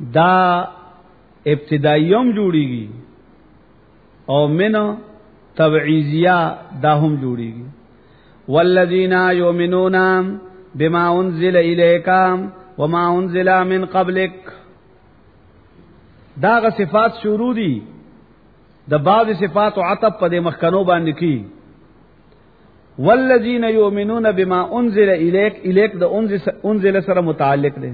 دا ابتدائیوم جوړیږي او من تبعیضیہ دا هم جوړیږي. والذین یؤمنون بما انزل الیک وما انزل من قبلک، دا غ صفات شروع دي د بعض صفات او عطف په مخکنو باندې کی. والذین یؤمنون بما انزل الیک، الیک د انزل سره متعلق دي.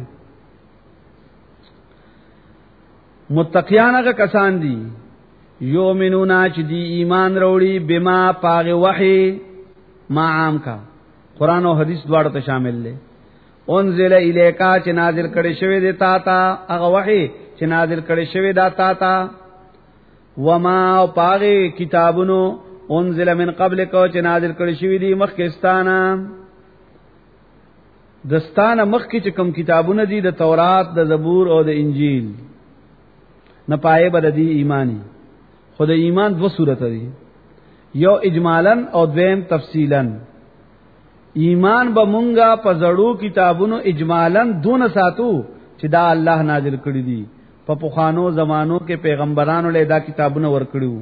متقیان هغه کسان دي یؤمنون چې دی ایمان وروړي بما پاغ وحی ما عام کا قران او حدیث دواړو ته شامل دي. انزل الیکا چې نازل کړي شوی دی تا ته، هغه وحی چې نازل کړي شوی دا تا ته. وما پاغ کتابونو انزل من قبل کو چې نازل کړي شوی دی مخکستانه، دستانه مخکې چې کوم کتابونه دي د تورات، د زبور او د انجیل، نه پائے بدی ایمانی. خود ایمان دو صورت دی، یو اجمالاً او دویم تفصیلاً. ایمان با منگا پا زڑو کتابونو اجمالاً دون ساتو چې دا اللہ نازل کړی دی، پا پخانو زمانو کے پیغمبرانو لے دا کتابونو ورکڑیو.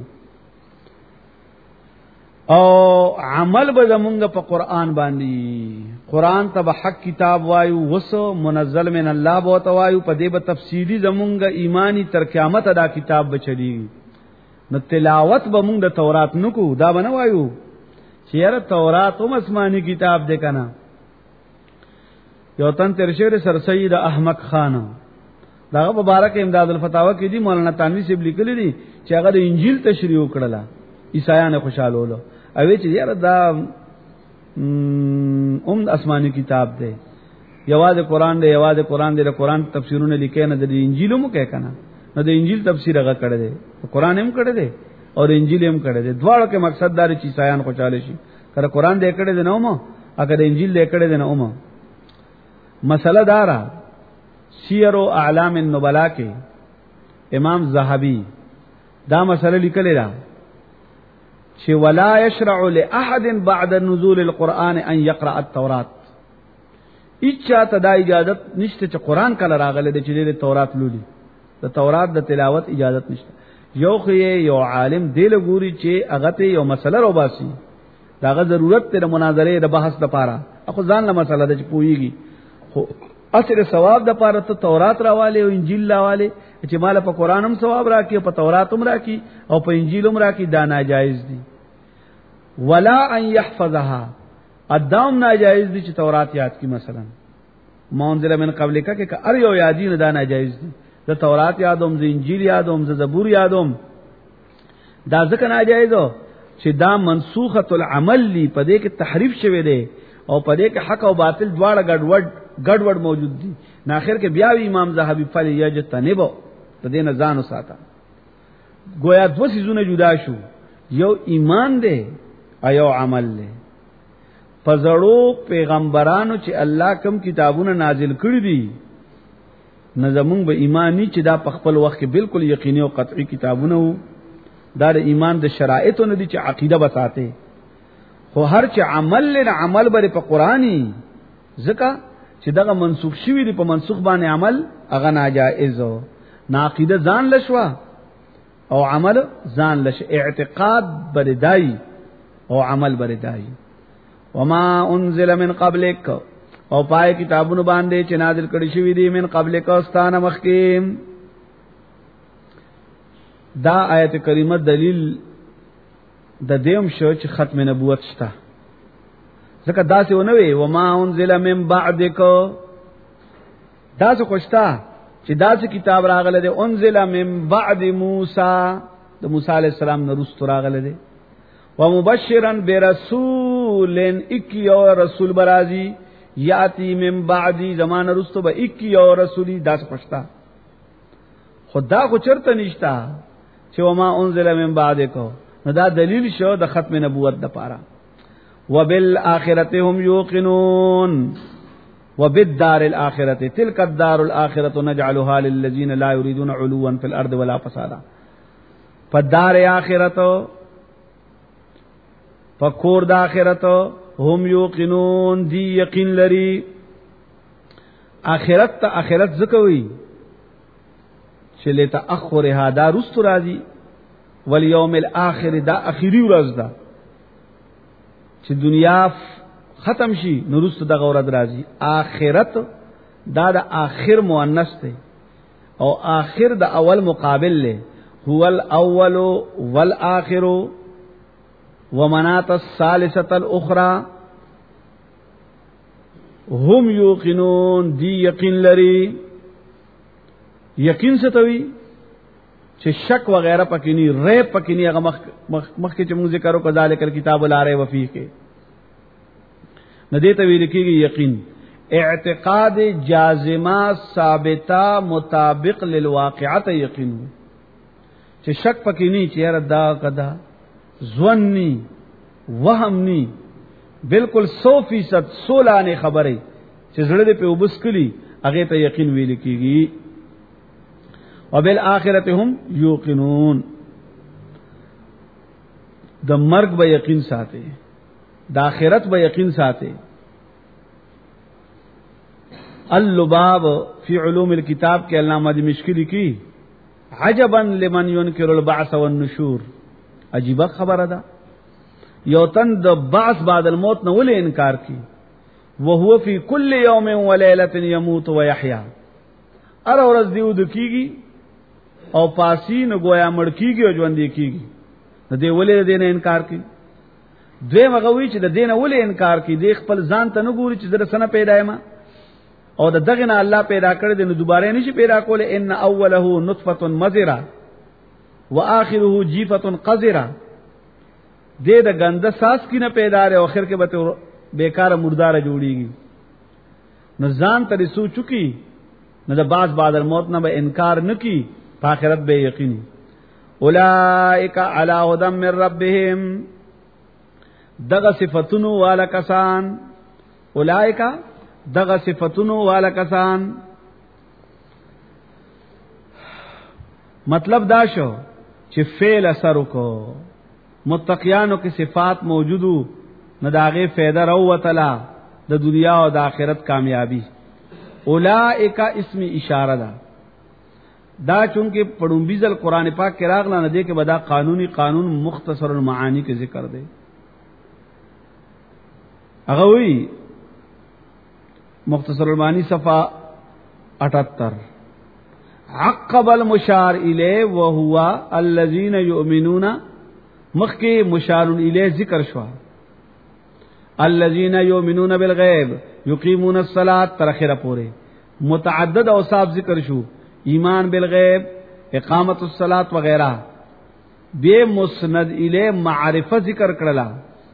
او عمل با زمونگا پا قرآن باندی، قرآن تا با حق کتاب وایو، وسو منزل من اللہ بوتا وایو، پا دے با تفصیلی زمونگا ایمانی تر قیامت دا کتاب بچلی. نو تلاوت با مونگ دا تورات نکو، دا بنوایو چیر تورات هم اسمانی کتاب دے کنا. یو تن ترشیر سر سید احمد خان داغه مبارک امداد الفتاوا کې دی مولانا تانوی سے لیکلی دی چې هغه د انجیل تشریح وکړه، عیسایانو خوشاله ولو اوی چې یاره دا اسمانی کتاب دی، یواز قرآن دی، یواز قرآن دی، د قرآن تفسیرونه لیکي نه د انجیل مو کې کنه، نو د انجیل تفسیر هغه کړی دی، قرآن هم کړی دی او انجیل هم کړی دی. دواړو کې مقصد دا چې عیسایان خوشاله شي. کله قرآن دې کړی دی نو مو، اگر انجیل دې کړی دی نو مو. مسله دارا سیر و اعلام النبلاء کې امام زاهبی دا مسله لیکلی دا چې ولا يشرع لاحد بعد نزول القرآن ان يقرأ التوراة. اچا ته دا اجازت نشته چې قرآن کله راغلی دی چې د تورات لولي، د تورات د تلاوت اجازت نشته. یو خو یو عالم دی لګوري چې هغه ته یو مسله رو باسي، داغه ضرورت ته د مناظره د بحث لپاره، اخو ځان له مسله د پويږي، خو اصل ثواب د پاره ته تورات راواله او انجیل راواله چې مال په قران هم ثواب راکې، په تورات هم راکې او په انجیل هم راکې، دا ناجایز دي. ولا ان يحفظها، ادم ناجایز دي چې تورات یاد کی. مثلا منزل من قبلک کې ار یو یادین دا ناجایز دي، د تورات یادوم، د انجیل یادوم، د زبور یادوم، دا ځکه ناجایز چې دا منسوخه العمل لی، په دې کې تحریف شوی دی او په دې کې حق او باطل دواړه ګډوډ موجود دي. نه اخر کې بیا امام زاهبی فلی یجتنبو په دې نه ځان وساته. گویا دو سيزونه جدا شو، یو ایمان دی ایو عمل دی. پزړو پیغمبرانو چې الله کم کتابونه نازل کړی دي، نظمون به ایمانی چې دا په خپل وخت کې بالکل یقیني او قطعي کتابونه وو. دا د ایمان د شرایطو نه دي چې عقیده بساته، خو هر چې عمل له عمل بر په قرآنی ځکه چې دغه منسوخ شوی دی، په منسوخ باندې عمل هغه ناجائز او ناقیده ځان لشوا او عمل ځان لش، اعتقاد بردای او عمل بردای. وما انزل من قبلک، او پای کتابونو باندې چې نازل کړي شوی دی من قبلک استانه مخکیم. دا آیت کریمه دلیل د دیم شو چې ختم نبوت شته، ځکه داسې ونه وي وما انزل من بعدک، داسې خوشتا چې داسې کتاب راغله دی انزل من بعد موسی، د موسی علی السلام نه رسول راغله دی. ومبشرا برسول اکیو رسول برازی یاتی من بعدی، زمان رسول به اکیو رسولی، داسې خوشتا. خدا خو چرته نشتا چې وما انزل من بعدک، نو دا دلیل شو د ختم نبوت د پاره. وبالآخرة هم يوقنون، وبالدار الآخرة تلك الدار الآخرة نجعلها للذين لا يريدون علوا في الأرض ولا فسادا. فالدار آخرت فکور د آخرت هم یوقنون دی یقین لري. آخرت ته آخرت زکوي چې لتأخرها دا رست راځي، والیوم الاخر دا اخیری ورځ ده چې دنیا ختم شي نو رست دغه ورځ راځي. آخرت دا د آخر مؤنث دی او آخر د اول مقابل له، هو الاول والآخر ومنات الثالثه الاخرى هم یوقنون، دی یقین لري. یقین څه ته وی چې شک وغیرہ پکې نه، ریب پکې نه. هغه مخ کې چې موږ ذکر وکړو ذالک الکتاب لا ریب فیه کې نه دې ته ویل کېږي یقین. اعتقاد جازمه ثابته مطابق للواقعه یقین، چې شک پکې نه چې یاره دا کدا ظنی وهم نی، بالکل 100% سولانه خبره چې زړه دې په وبس کلی هغه ته یقین ویل کېږي. وبالآخرته هم یوقنون، د مرګ به یقین ساتي، د آخرت به یقین ساتي. اللباب فی علوم الکتاب کے علامہ دمشقی لکھی عجبا لمن ينکر البعث والنشور، عجیب خبر ده یو تن د بعث بعد الموت نه ولې انکار کی، وهو فی کل یوم ولیلۃ یموت ویحیا، ار ورځ دیو د کیږي او پاسی نو گویا مړ کیږي او ژوند کیږي، نو دی ولې دینه انکار کی. دوی مغوی چې د دینه ولې انکار کی، دی خپل ځان ته نه ګوري چې در سره پیدا ما او د دغه نه الله پیدا کړی دی نو دوباره نشي پیدا کوله. ان اوله نطفه مزرا واخره جیفه قذرا، دې د غنده ساس کی نه پیدا لري او اخر کې به بیکاره مردار جوړیږي. نو ځان ته سوچ چکی نو د بعد الموت نه به انکار نکی، په آخرت به یقیني. اولئک علی هدى من ربهم، دغه صفاتونو والا کسان، اولئک دغه صفاتونو والا کسان، مطلب دا شو چې فعل اثر کو متقیانو کې صفات موجودو نه داغه فائدہ راوتلا د دنیا او د آخرت کامیابی. اولئک اسم اشاره ده، دا چونکه پړومبیزل قران پاک کې راغلا نه دی کې بدا قانون مختصر المعانی کې ذکر دی. هغه وی مختصر المعانی صفحہ 78 عقب المشار الیه وهو الذين يؤمنون، مخکې مشار الیه ذکر شو، الذين يؤمنون بالغیب یقیمون الصلاة تر اخره پورې متعدد اوصاف ذکر شو، ایمان بالغیب، اقامت الصلاة وغیرہ. بے مسند الیه معرفه ذکر کړلا،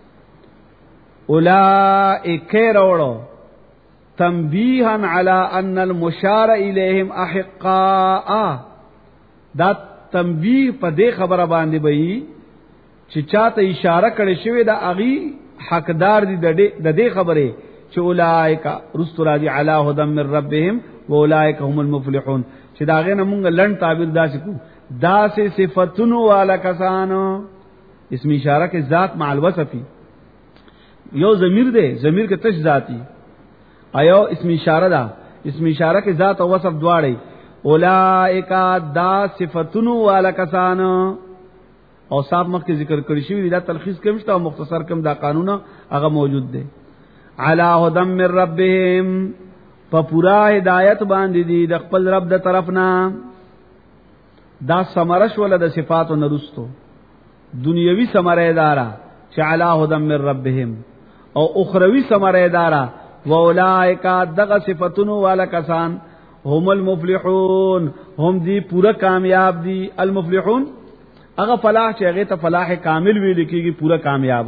اولئک روړو تنبیها علی ان المشار الیہم احقاء، دا تنبیه په دې خبره باندې وي چې چاته اشاره کړي شوی دا اغي حقدار دي د دې خبره چې اولئک رسول علی هدى من ربهم واولئک هم المفلحون، چې دا غنه مونږ لړن تعبیر داسې کو، داسې صفاتونو والا کسانو. اسم اشاره کې ذات مع الوصفی، یو ضمیر دی، ضمیر کې تش ذاتی، ایو اسم اشاره ده، اسم اشاره کې ذات او وصف دواړي. اولئک دا صفاتونو والا کسان، او صاحب مخکې ذکر کړی شوی دا تلخیص کوم شته او مختصر کوم دا قانون هغه موجود دی. علی هدى من ربهم، په پورا ہدایت باندې دي د خپل رب د طرفنا. دا سمرش ول د صفات او نرستو دنیوي سمره دارا چې علی هدى من ربهم، او اخروی سمره دارا واولائک دغه صفاتونو والا کسان هم المفلحون، هم دی پورا کامیاب دی. المفلحون هغه فلاح چې هغه ته فلاح کامل ویل کیږي، پورا کامیاب.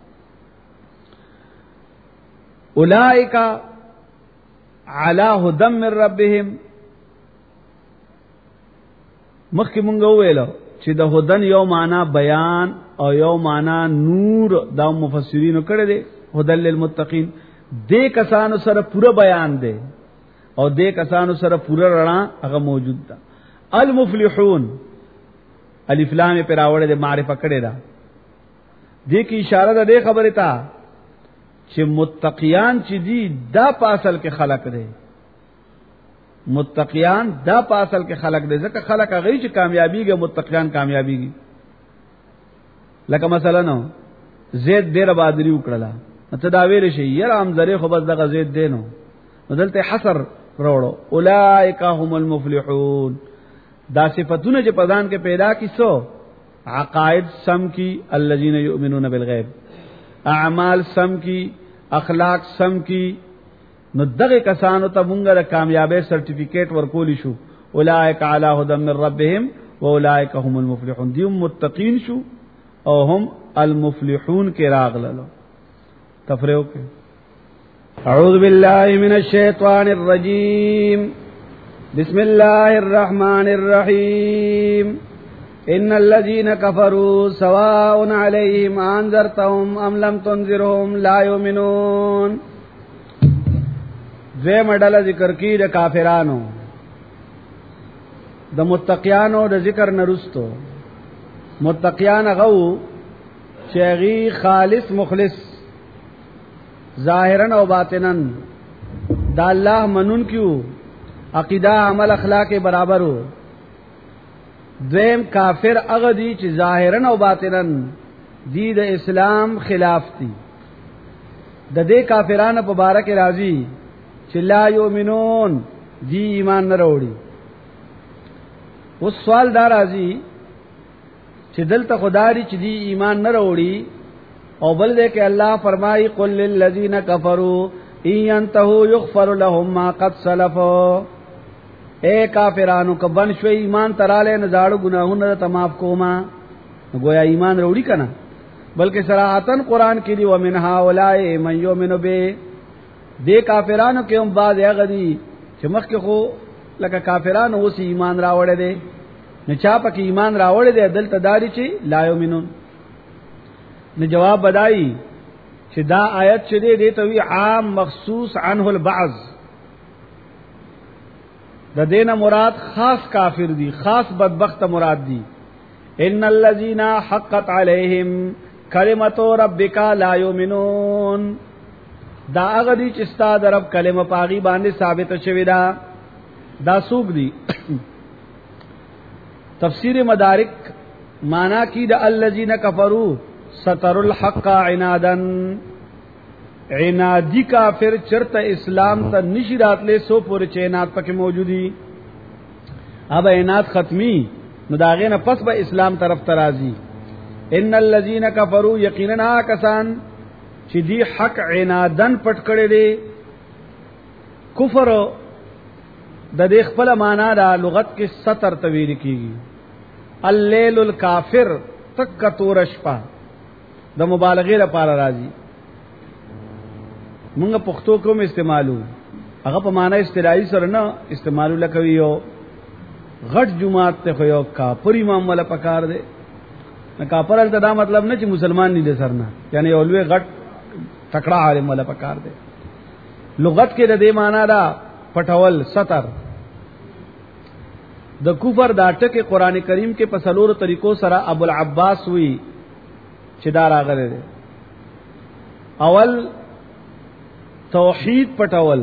اولائک علی هدى من ربهم، مخکې مونږ ویلو چې د هدن یو معنا بیان او یو معنا نور، دا مفسرینو کړی دی. هدى للمتقین، دې کسانو سره پورا بیان دی او دې کسانو سره پورا رڼا هغه موجود ده. المفلحون الف لام پر راوړل د معرفت کړي ده، دې کی اشاره ده دې خبره ته چې متقیان چې دي دا په اصل کې خلق دي، متقیان دا په اصل کې خلق دي، ځکه خلق هغه چې کامیابیږي، متقیان کامیابیږي. لکه مثلا نو زید ډیر بادری وکړه، ته دا ویل شي یره هم زری خو بس دغه زید دینو، دلته حصر وروړو اولائک هم المفلحون. دا صفاتونه چې پردان کې پیدا کیسو، عقائد سم کی الذین یؤمنون بالغیب، اعمال سم کی، اخلاق سم کی، نو دغه کسانو ته مونږه د کامیابی سرټیفیکیټ ورکول شو. اولائک علی هدى من ربهم واولائک هم المفلحون. دی متقین شو او هم المفلحون کې راغللو. تفریو کې اعوذ باللہ من الشیطان الرجیم بسم اللہ الرحمن الرحیم ان الذين كفروا سواء عليهم انذرتهم ام لم تنذرهم لا يؤمنون. دوی مډاله ذکر کی د کافرانو، د متقیانو د ذکر نرستو. متقیان غو شیغي خالص مخلص ظاهرا او باطنا دا الله منون کیو، عقیدہ عمل اخلاق برابرو. دویم کافر هغه دي چې ظاهرا او باطنا دی د اسلام خلاف دي. د دې کافرانو په باره کې راځي چې لا یؤمنون، دی ایمان نه وروړي. اوس سوال دا راځي چې دلته خدای چې دی ایمان نه وروړي، او بل دې کې الله فرمایي قل للذین کفروا ان ينتهوا یغفر لهم ما قد سلف. اے کافرانو کبن شوي ایمان تراله نه زاړو ګناهونه ته معاف کوما. گویا ایمان وروړي کنه، بلکې صراحتن قران کې دی ومن هؤلاء من یؤمن به. دې کافرانو کې هم بعض هغه دي چې مخکې خو لکه کافرانو اوس ایمان راوړل دي، نه چا پکې ایمان راوړل دي دلته داري چې لا یؤمنون. نو جواب بدایي چې دا آیت چې دې ته وی عام مخصوص عنه البعض، د دینه مراد خاص کافر دي، خاص بدبخت مراد دي. ان الذين حقت عليهم کلمت ربک لا یؤمنون. دا هغه دي چې ستاسو د رب کلمه پاغي باندې ثابت شوی دا. دا سوق دي. تفسیر مدارک معنا کی د الذين كفروا ستر الحق عنادا. عنادی کافر چرته اسلام ته نشی راتلې سو پورې چې عناد پکې موجودي. اب عناد ختمي نو داغه نه پس به اسلام طرف ترازی. ان الذين كفروا یقینا کسان چې دی حق عنادن پټ کړي دي. کفر د دې خپل معنا د لغت کې ستر تویل کیږي. الليل الکافر تک تورشپا د مبالغه لپاره راځي. مونږ پښتو کوم استعمالو، هغه په معنا استدلالي سره نه استعمالو لکوي. یو غټ جمعات ته خو یو کافر امام ولا پکار دی. نه کافر ال دا مطلب نه چې مسلمان نه دي سرنا، یعنی اولوی غټ تکړه عالم ولا پکار دی. لغت کې د دې معنا دا پټول ستر. د کفر دا ټکه قران کریم کې په څلور طریقو سره ابو العباس وی چې دا راغره دي. اول توحید پټول،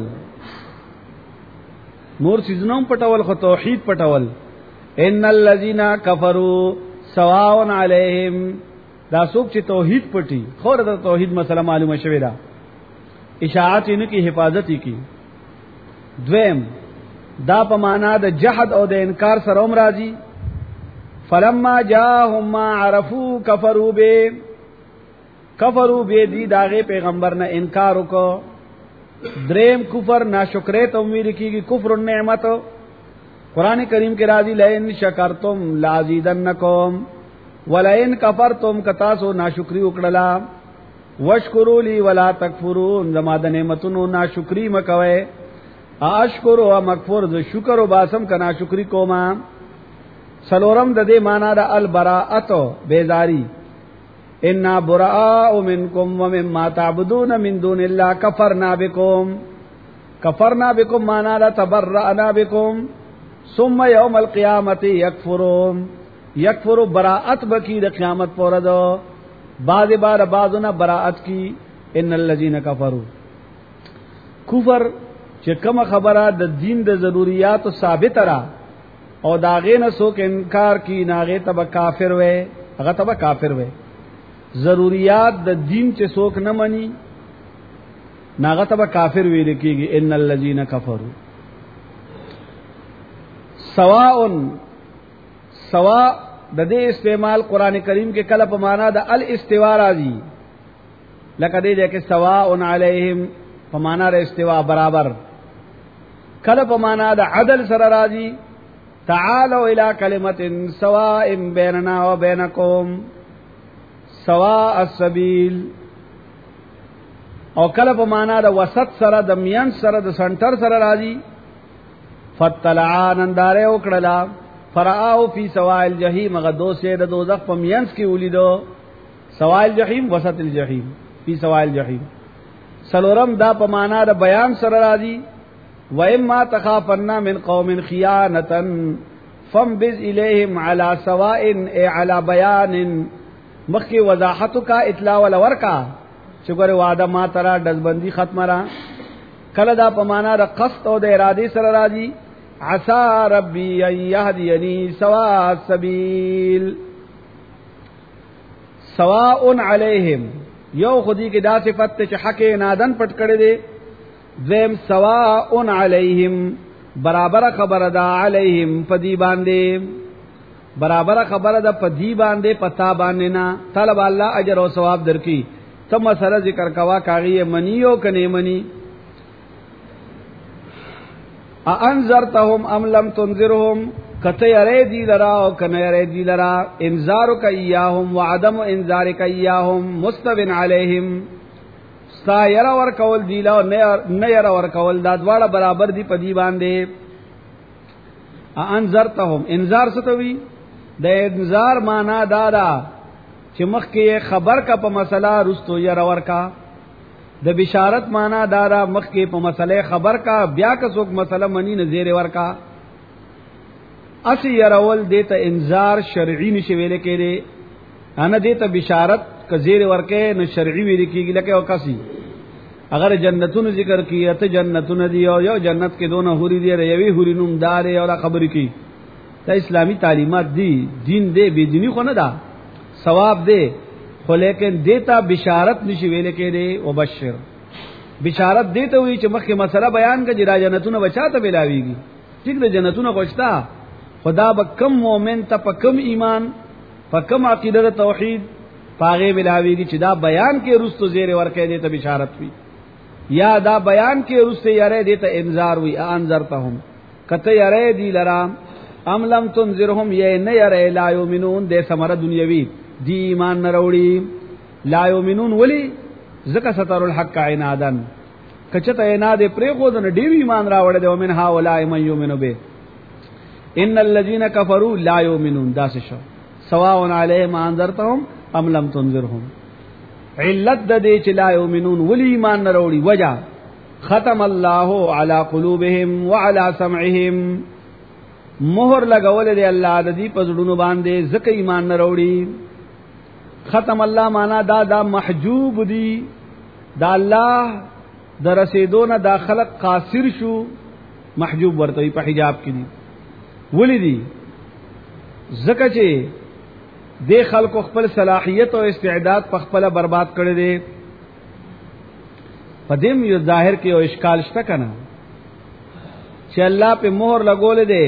نور سيزنوم پټول، خو توحید پټول. ان الذين كفروا سواء عليهم. دا څوک چې توحید پټي، خو د توحید مسله معلومه شوی دا، اشاعت یې کی حفاظت یې کی. دویم دا په معنا د جحد او د انکار سره هم راځي. فلما جاءهم ما عرفوا كفروا به. کفروا به دی داغه پیغمبر نه انکار وکړو. دریم کفر ناشکرې ته امید کیږي، کفر النعمت. قران کریم کې راځي لئن شکرتم لازیدنکم ولئن کفرتم کتاسو ناشکری وکړلا واشکروا لی ولا تکفرون. زما د نعمتونو ناشکری مکوئ. اشکر او مغفور ز شکر او باسم کنا شکری کوما. سلورم د دې معنا د البراءت بیزاری. ان براء منکم ومما تعبدون من دون الله کفرنا بكم. کفرنا بكم معنا د تبرأنا بكم. ثم يوم القيامه يكفرون. يكفر براءت بکی د قیامت پر دو بعد بعضنا براءت کی. ان الذين كفروا. کفر چې کوم خبره د دین د ضرورت ثابت را او داغه نه څوک انکار کی ناغه تب کافر وې هغه تب کافر وې ضرورت د دین چې څوک نه مني ناغه تب کافر ویل کیږي ان الذين كفروا سواء د دې استعمال قران کریم کې کله په معنا د الاستواء راځي لکه دې کې سواء علیهم په معنا د استواء برابر کله په معنا د عدل سره راځي تعالوا الى كلمه سواء بيننا وبينكم سواء السبيل او کله په معنا د وسط سره د میان سره د سنټر سره راځي فتلعان انداره وکړلا فرآو فی سواء الجحیم غدو سے د دوزخ په میانس کې ولیدو سواء الجحیم وسط الجحیم فی سواء الجحیم سلورم دا په معنا د بیان سره راځي و اما تخافن من قوم خیانتا فانبذ الیہم علی سواء ای علی بیان مخی وضاحت کا اطلاع ولور کا چګره وعده ما ترا دزبندی ختمه را کله دا په معنا د قصد او د اراده سره راځي عسى ربي ان يهديني سواء السبيل سواء عليهم یو خودی کې دا صفت چې حق نادن پټ کړي دي ذم سواء عليهم برابر خبره ده عليهم پدی باندې برابر خبره ده پدی باندې پتا باندې نه طلب الله اجر او ثواب درکې ثم سره ذکر کوا کاغي منیو کني منی انذرتهم ام لم تنذرهم کته یری دی لرا او کنه یری دی لرا انذارک ایاهم وعدم انذارک ایاهم مستوین علیہم ستا یرا ور کول دی لا نه یرا ور کول دا دواړه برابر دی پدی باندې انذرتهم انذار ستوي د انذار معنا دادا چې مخکې خبر کا په مسله رستو یرا ور کا د بشارت معنا دارا مخکې په مسله خبر کا بیا که څوک مسله منی نه زیر ورکا اسی يرول دیتا انذار شرعی نشي ویل کېږي انا دیتا بشارت ک زیر ورکه نو شرعی ویل کېږي لکه او کسي اگر جنتونو ذکر کیه ته جنتونو دی او یو جنت کې دونه حوري دی یوي حوري نوم دار او خبرې کی ته اسلامی تعلیمات دی دین دی بی دینی خو نه دا ثواب دی خو لیکن دیتا بشارت نشي ویل کېږي او بشیر بشارت دیته وی چې مخکې مسله بیان کړي را جنتونه بچاته بلاویږي ټیک د جنتونه غوښتا خدا به کم مؤمن ته په کم ایمان په کم عقیده توحید پاغه بلاویږي چې دا بیان کې رستو زیر ورکې دیته بشارت وی یا دا بیان کې رسته یاره دیته انذار وی انذرتهم کته یاره دی لرا ام لم تنذرهم یې نه یاره لا یؤمنون د ثمره دنیوی دی ایمان نه وروړي لا یؤمنون ولی زکه ستر الحق عنادن کچته عناد پرې خو د ډیر ایمان راوړل دی ومن ها اولای من یؤمنو به ان الذين كفروا لا يؤمنون داس شو سواء علیهم انذرتهم ام لم تنذرهم علت د دې چې لا یؤمنون ولی ایمان نه وروړي وجہ ختم الله على قلوبهم وعلى سمعهم مہر لګول دی الله د دې پزړونو باندې زکه ایمان نه وروړي ختم الله معنا دا محجوب دی دا الله در رسیدونه دا خلق قاصر شو محجوب ورته په حجاب کې دي ولی دی زکه چې د خلکو خپل صلاحیت او استعداد په خپل برباد کړي دي پدیم یو ظاهر کې او اشکال شته کنه چې الله په مہر لګول دي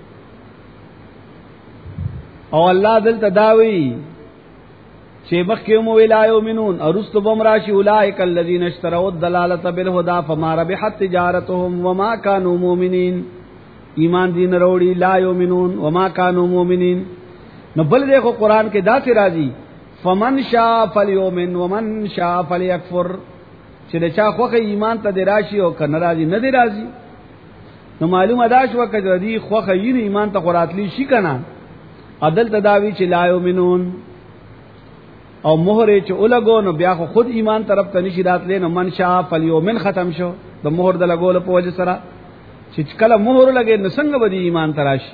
او الله دلته داوي چې مخکې مو ویلا یؤمنون او رستو بمراشی اولئک الذین اشتروا الضلاله بالهدى فما ربحت تجارتهم وما كانوا مؤمنین ایمان دین وروړي لا یؤمنون وما كانوا مؤمنین نو بل دیکھو قران کې دا څه راځي فمن شاء فليؤمن ومن شاء فليكفر چې دا چا خوخه ایمان ته دراشي او کنه راځي نه دی راځي نو معلومه دا شو کړه دی خوخه یې ایمان ته قراتلی شي کنه عدل تداوی چې لا یؤمنون او مہر چې الګو نو بیا خو خود ایمان طرف ته نشی راتلې نو من شاء فلیومن ختم شو د مہر د لګول په وجه سره چې کله مہر لګې نو څنګه به ایمان تراشي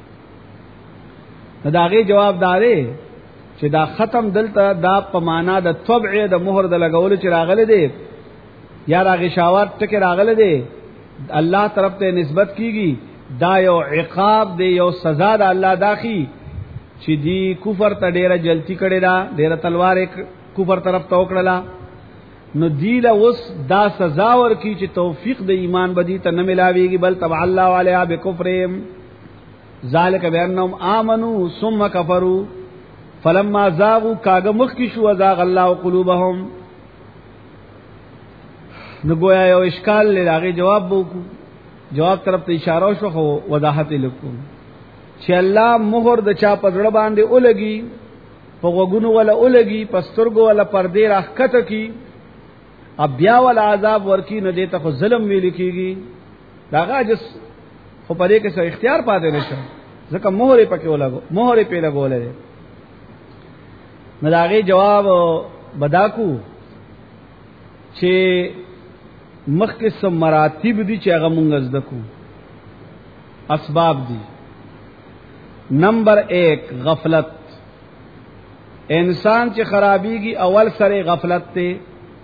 دا غي جواب دارې چې دا ختم دلته دا په معنا د طبع د مہر د لګول چې راغله دي یا راغي شاوات ټکي راغله دي الله طرف ته نسبت کیږي دا یو عقاب دی یو سزا د الله داخي چې دی کفر ته ډیره جلتی کړي دا ډیره تلوار کفر طرف ته وکړه نو دی له اوس دا سزا ورکی چې توفیق د ایمان بدی ته نه ملاويږي بل تبع الله علیها بکفرهم ذالک بانهم آمنوا ثم كفروا فلما زاغوا کاغه مخ کی شو زاغ الله قلوبهم نو گویا یو اشکال لږه جواب وکړو جواب طرف ته اشاره شو خو وضاحت لیکو چې الله مہر د چا په ځړ باندې اولګي په وګونو ولا اولګي پسترګو ولا پردې راخته کی بیا ول عذاب ورکی نه دیته خو ظلم ویل کیږي داغه جس خو پرې کې څه اختیار پاتې نشه ځکه مہر پکې ولګو مہر په لګولې نه داغه جواب بداکو چې مخکې سم مراتب دي چې هغه مونږ زده کو اسباب دي نمبر 1 غفلت انسان چې خرابيږي اول سره غفلت ته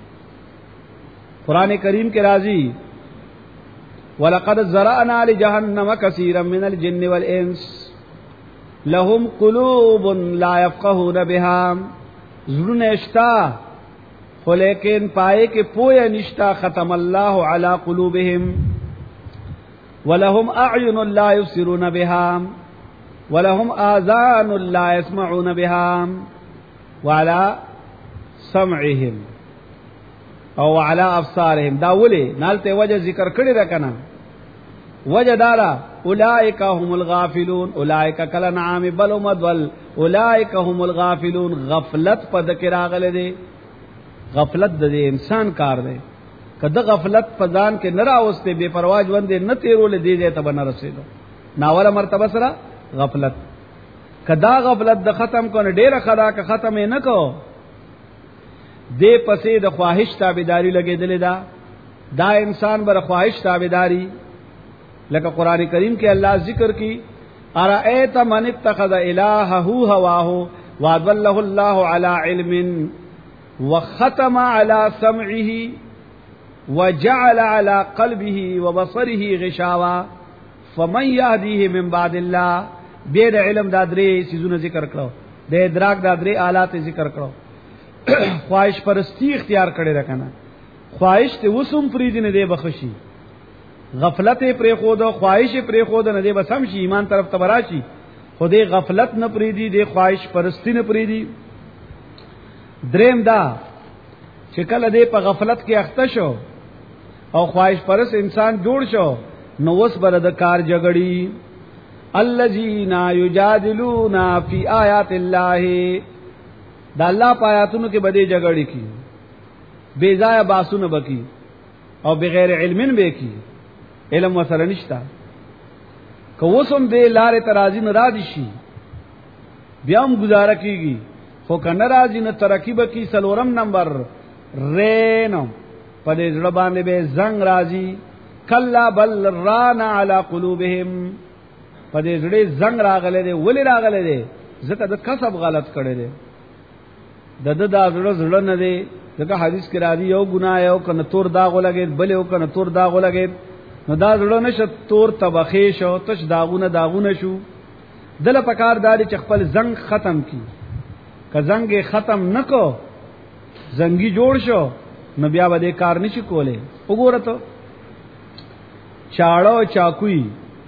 قران کریم کې راځي ولقد زرعنا لجهنم كثيرا من الجن والانس لهم قلوب لا يفقهون بها زړونه اشتا خو لیکن پائے کې پویا نشتا ختم الله على قلوبهم ولهم اعين لا يبصرون بها ولهم آذان لا يسمعون بها وعلى سمعهم او على ابصارهم دا ولي نالته وجه ذکر کړی دا کنه وجه دارا اولئک هم الغافلون اولئک کالانعام بل هم اضل اولئک هم الغافلون غفلت په ذکر راغله دي غفلت د انسان کار دی کله غفلت په ځان کې نه راوسته بے پروا ژوند نه تیرول دی ته بنا رسیدو ناوله مرتبه سره غفلت کدا غفلت د ختم کو نه ډیره خدا که ختم نه کو دې پسې د خواهش تابعداري لګېدلې دا انسان بر خواهش تابعداري لکه قران کریم کې الله ذکر کی ارایت من اتخذ الهه هواه واضله الله على علم وختم على سمعه وجعل على قلبه وبصره غشاوة فمن يهديه من بعد الله بيد علم دا درې سيزونه ذکر کړو د ادراک دا درې آلات ذکر کړو خواهش پرستی اختیار کړي راکنه خواهش ته وسوم فریدي نه دی بخشي غفلت پرې خود او خواهش پرې خود نه دی بسم شي ایمان طرف ته براشي خدای غفلت نه پریدي دی خواهش پرستی نه پریدي دریم دا چې کله دې په غفلت کې اخته شو او خواهش پرس انسان جوړ شو نو وس بر د کار جګړی الذين يجادلون في آيات الله دا الله پایاتونو کې بده جګړی کی بے ځای باسونه بکی او بغیر علمن به کی علم وسره نشتا کوسم دې لارې ترازی ناراضی شي بیا هم گزاره کیږي خو کنه راځي نه ترکیب کی سلورم نمبر رینو پدې ځړ باندې به زنګ راځي کلا بل رانا علی قلوبهم پدې ځړې زنګ راغله دي ولی راغله دي ځکه د کسب غلط کړي دي د ځړ نه دي ځکه حدیث کې راځي یو ګناه یو کنه تور داغ ولګي بل یو کنه تور داغ ولګي نو دا ځړ نشه تور تبخې شو تش داغونه شو دله پکار دالي چې خپل زنګ ختم کی که زنګ ختم نکو زنګي جوړ شو نو بیا به کار نشي کوله وګوره ته چاړو چاکوي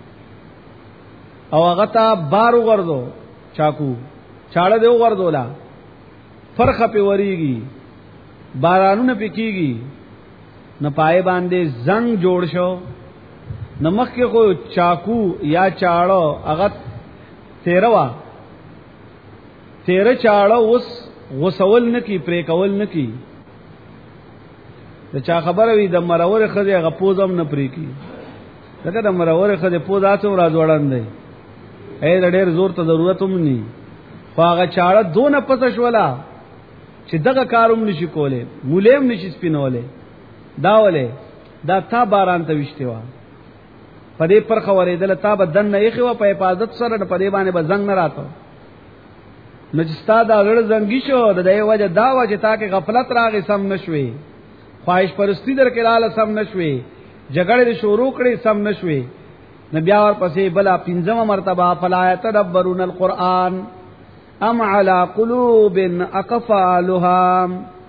او هغه ته بارو ورځو چاکو چاړه دیو ورځولا فرخه په وریږي بارانونه پکېږي نه پای باندې زنګ جوړ شو نمک کې خو چاکو یا چاړو هغه تیروا تیرے چاړه اوس غسول نکی پرې کول نکی د چا خبره وي د مرور خزه غپوزم نه پرې کی دغه د مرور خزه پوزاتو راځوړان دی اې د ډېر زور ته ضرورت هم ني خو هغه چاړه دونه پس شولا چې دغه کاروم نشي کوله مولیم نشي سپینوله داوله دا تا باران ته وشته وا پدې پر خورې دل تا بدن نه یخوا په حفاظت سره پدې باندې بزنګ نه راته نجستا دا غړ زنګی شو د دې وجه دا وجه تا کې غفلت راغی سم نشوي خواهش پرستی در کې لاله سم نشوي جګړه شروع کړي سم نشوي نبي اور پسې بلا پنځمه مرتبه فلا يتدبرون القرآن ام على قلوب اقفالها.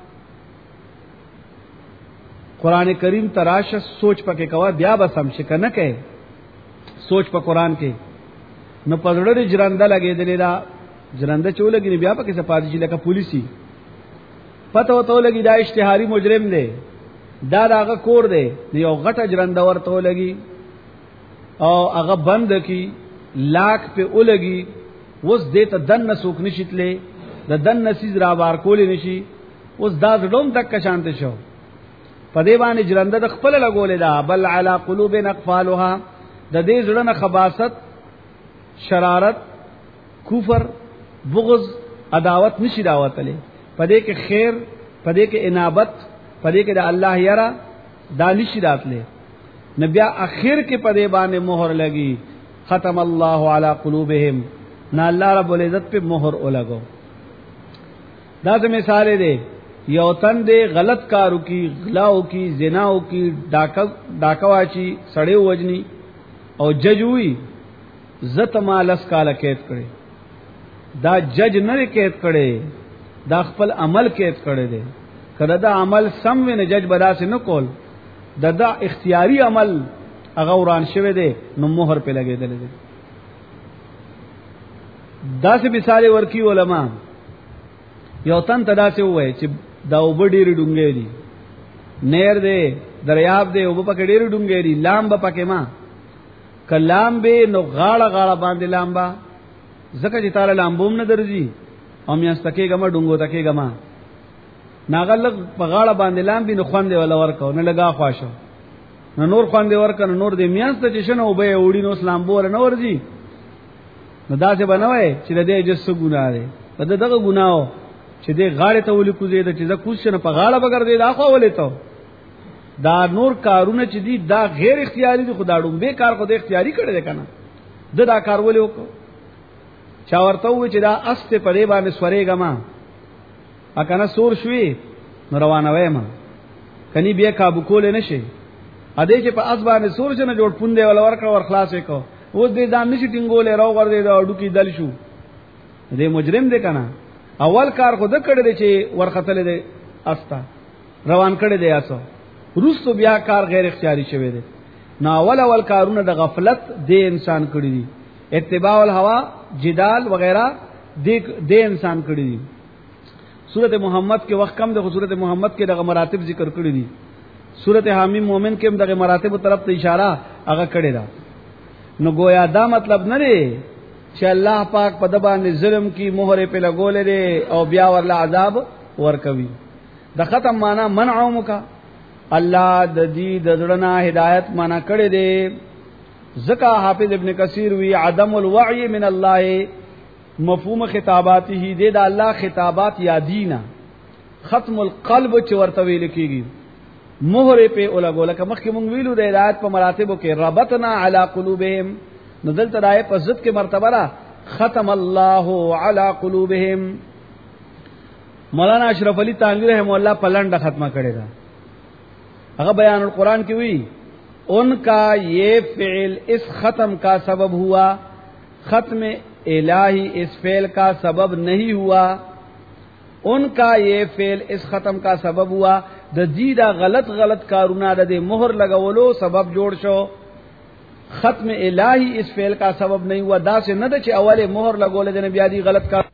قران کریم تراش سوچ پکې کوا بیا به سم شي کنه کې سوچ په قران کې نو پزړه جرنده لګېدلې دا جرنده چولګي بیا پکې سپادي چې لکه پولیسي پته وته لګي دا اشتهاري مجرم دی دا داغه کور دی یو غټه جرنده ورته لګي او هغه بند کی لاک په ولګي وس دې ته دن سوک نشیتلې د دن نسیز را بار کولې نشي اوس دا زډوم تک شانت شو پدې باندې جرنده د خپل لګولې دا بل علی قلوب اقفالها د دې زړه خباست شرارت کفر بغض عداوت نشي راوتلې پدې کې خیر پدې کې انابت پدې کې د الله یرا دا نشي راتلې نبي اخر کې پدې باندې مہر لګي ختم الله علی قلوبهم نا الله رب العزت په مہر ولګو. دا څه مثال دی یو تن دې غلط کارو کی غلاو کی زناو کی ډاکواچی سړیو وجنی او جج وی زت مالس کاله کېد کړي دا جج نه کېد کړي دا خپل عمل کېد کړي دي کله دا عمل سم نه جج بداسه نه کول دا اختیاری عمل هغه وران شوه دی نو مہر په لګیدل دي. دا څه مثال ورکی علما یو تن تدا څه وای چې دا وبډيري ډونګې دي نیر دی دریاب دی وب پکې ډېر ډونګې دي لام به پکې ما کلام به نو غاړه غاړه باندې لامبا زکه چې تعالی لامبوم نه درځي او میاستکه ګما ډونګو تکه ګما ناغلق په غاړه باندې لام به نو خوان دی ولا ورکو نه لگا خواشو نو نور خوان دی ورک نور دی میاست چې شنو به وړي نو اسلام بور نه ورځي نو داسې بنوي چې د دې جس ګناه دی په دغه ګناو چې دې غاړه ته ولي کوزي د چې ز کوشنه په غاړه بغیر دی دا خو ولې ته دا نور کارونه چې دي دا غیر اختیاري دي خداړو به کار خو د اختیاري کړي ده کنه دا کار ولې وکړو چا ورته و چې دا استه په دې باندې سورېګه ما اکنه سور شوي نو روانه وایم کني بیا کابو کول نه شي ا دې چې په اس باندې سور شنه جوړ پوندې ول ورکړ ور خلاص وکړو اوس دې دام نشي ټینګولې راو ور دې دا اډو کې دل شو دې مجرم دې کنه اول کار خود کړی دی چې ورختلې دی استا روان کړی دی اسو روستو بیا کار غیر اختیاري شوی دی نو اول کارونه د غفلت دی انسان کړی دی اتباع الهوا جدال وغیرہ دی انسان کړی دی. سورۃ محمد کې وخت کم د سورۃ محمد کې دغه مراتب ذکر کړی دي سورۃ حامیم مومن کې هم دغه مراتب طرف ته اشاره هغه کړی دا نو گویا دا مطلب نه دی چې الله پاک په د باندې ظلم کی مہر په لګولې دي او بیا ورله عذاب ورکوي. د ختم معنا منعوم کا الله د دې د ځړنا هدایت معنا کړی دی. زکا حافظ ابن کثیر وی عدم الوعي من الله مفهوم خطاباته دې د الله خطابات یادینا ختم القلب چې ورته ویل کیږي مہر په لګول کما مخکې مونږ ویلو د هدایت په مراتبو کې ربطنا علی قلوبهم نزل تدای په ضد کې مرتبه را ختم الله علی قلوبهم. مولانا اشرف علی تانوی رحم الله پلنډه ختمه کړی دا هغه بیان القرآن کې وی ان کا یہ فعل اس ختم کا سبب ہوا ختم الہی اس فعل کا سبب نہیں ہوا. ان کا یہ فعل اس ختم کا سبب ہوا د دیدا غلط کارونه د مہر لګولو سبب جوړ شو ختم الہی اس فعل کا سبب نہیں ہوا دا سے نه د چې اوله مہر لګول د بیا دی غلط کار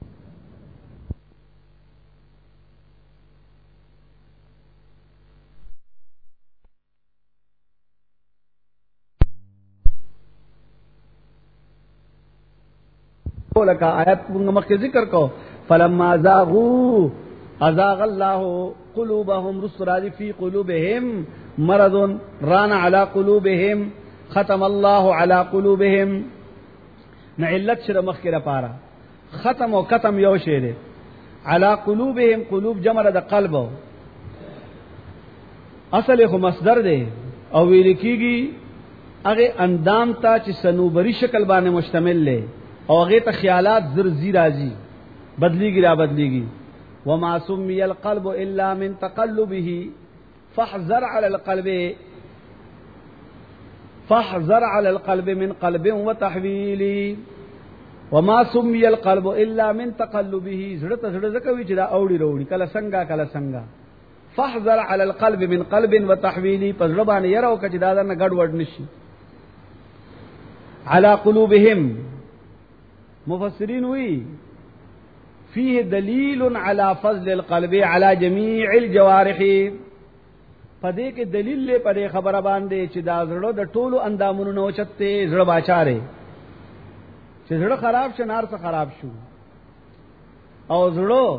لکه آیت مخکې ذکر کو فلما زاغوا ازاغ الله قلوبهم رسل في قلوبهم مرض ران على قلوبهم ختم الله على قلوبهم. نه علت شر مخکره پارا ختم او ختم یو شی دی على قلوبهم قلوب جمع د قلب اصل خو مصدر دی او ویل کیږي هغه اندام ته چې سنوبري شکل باندې مشتمل دی او هغه ته خیالات زرزی راځي بدلیږي را بدلیږي. وما سمي القلب الا من تقلبه فاحذر على القلب فاحذر على القلب من قلب وتحويل وما سمي القلب الا من تقلبه زړه ته زړه زکوي چې دا اوړي وروړي کله څنګه فاحذر على القلب من قلب وتحويل پزړه باندې يرو کچ دا نه ګډ وډ نشي على قلوبهم مفسرین وی فيه دلیل على فضل القلب على جميع الجوارح پدې کې دلیل له پدې خبره باندې چې دا زړه د ټولو اندامونو نو چته زړه باچاره چې زړه خراب شنار څخه خراب شو او زړه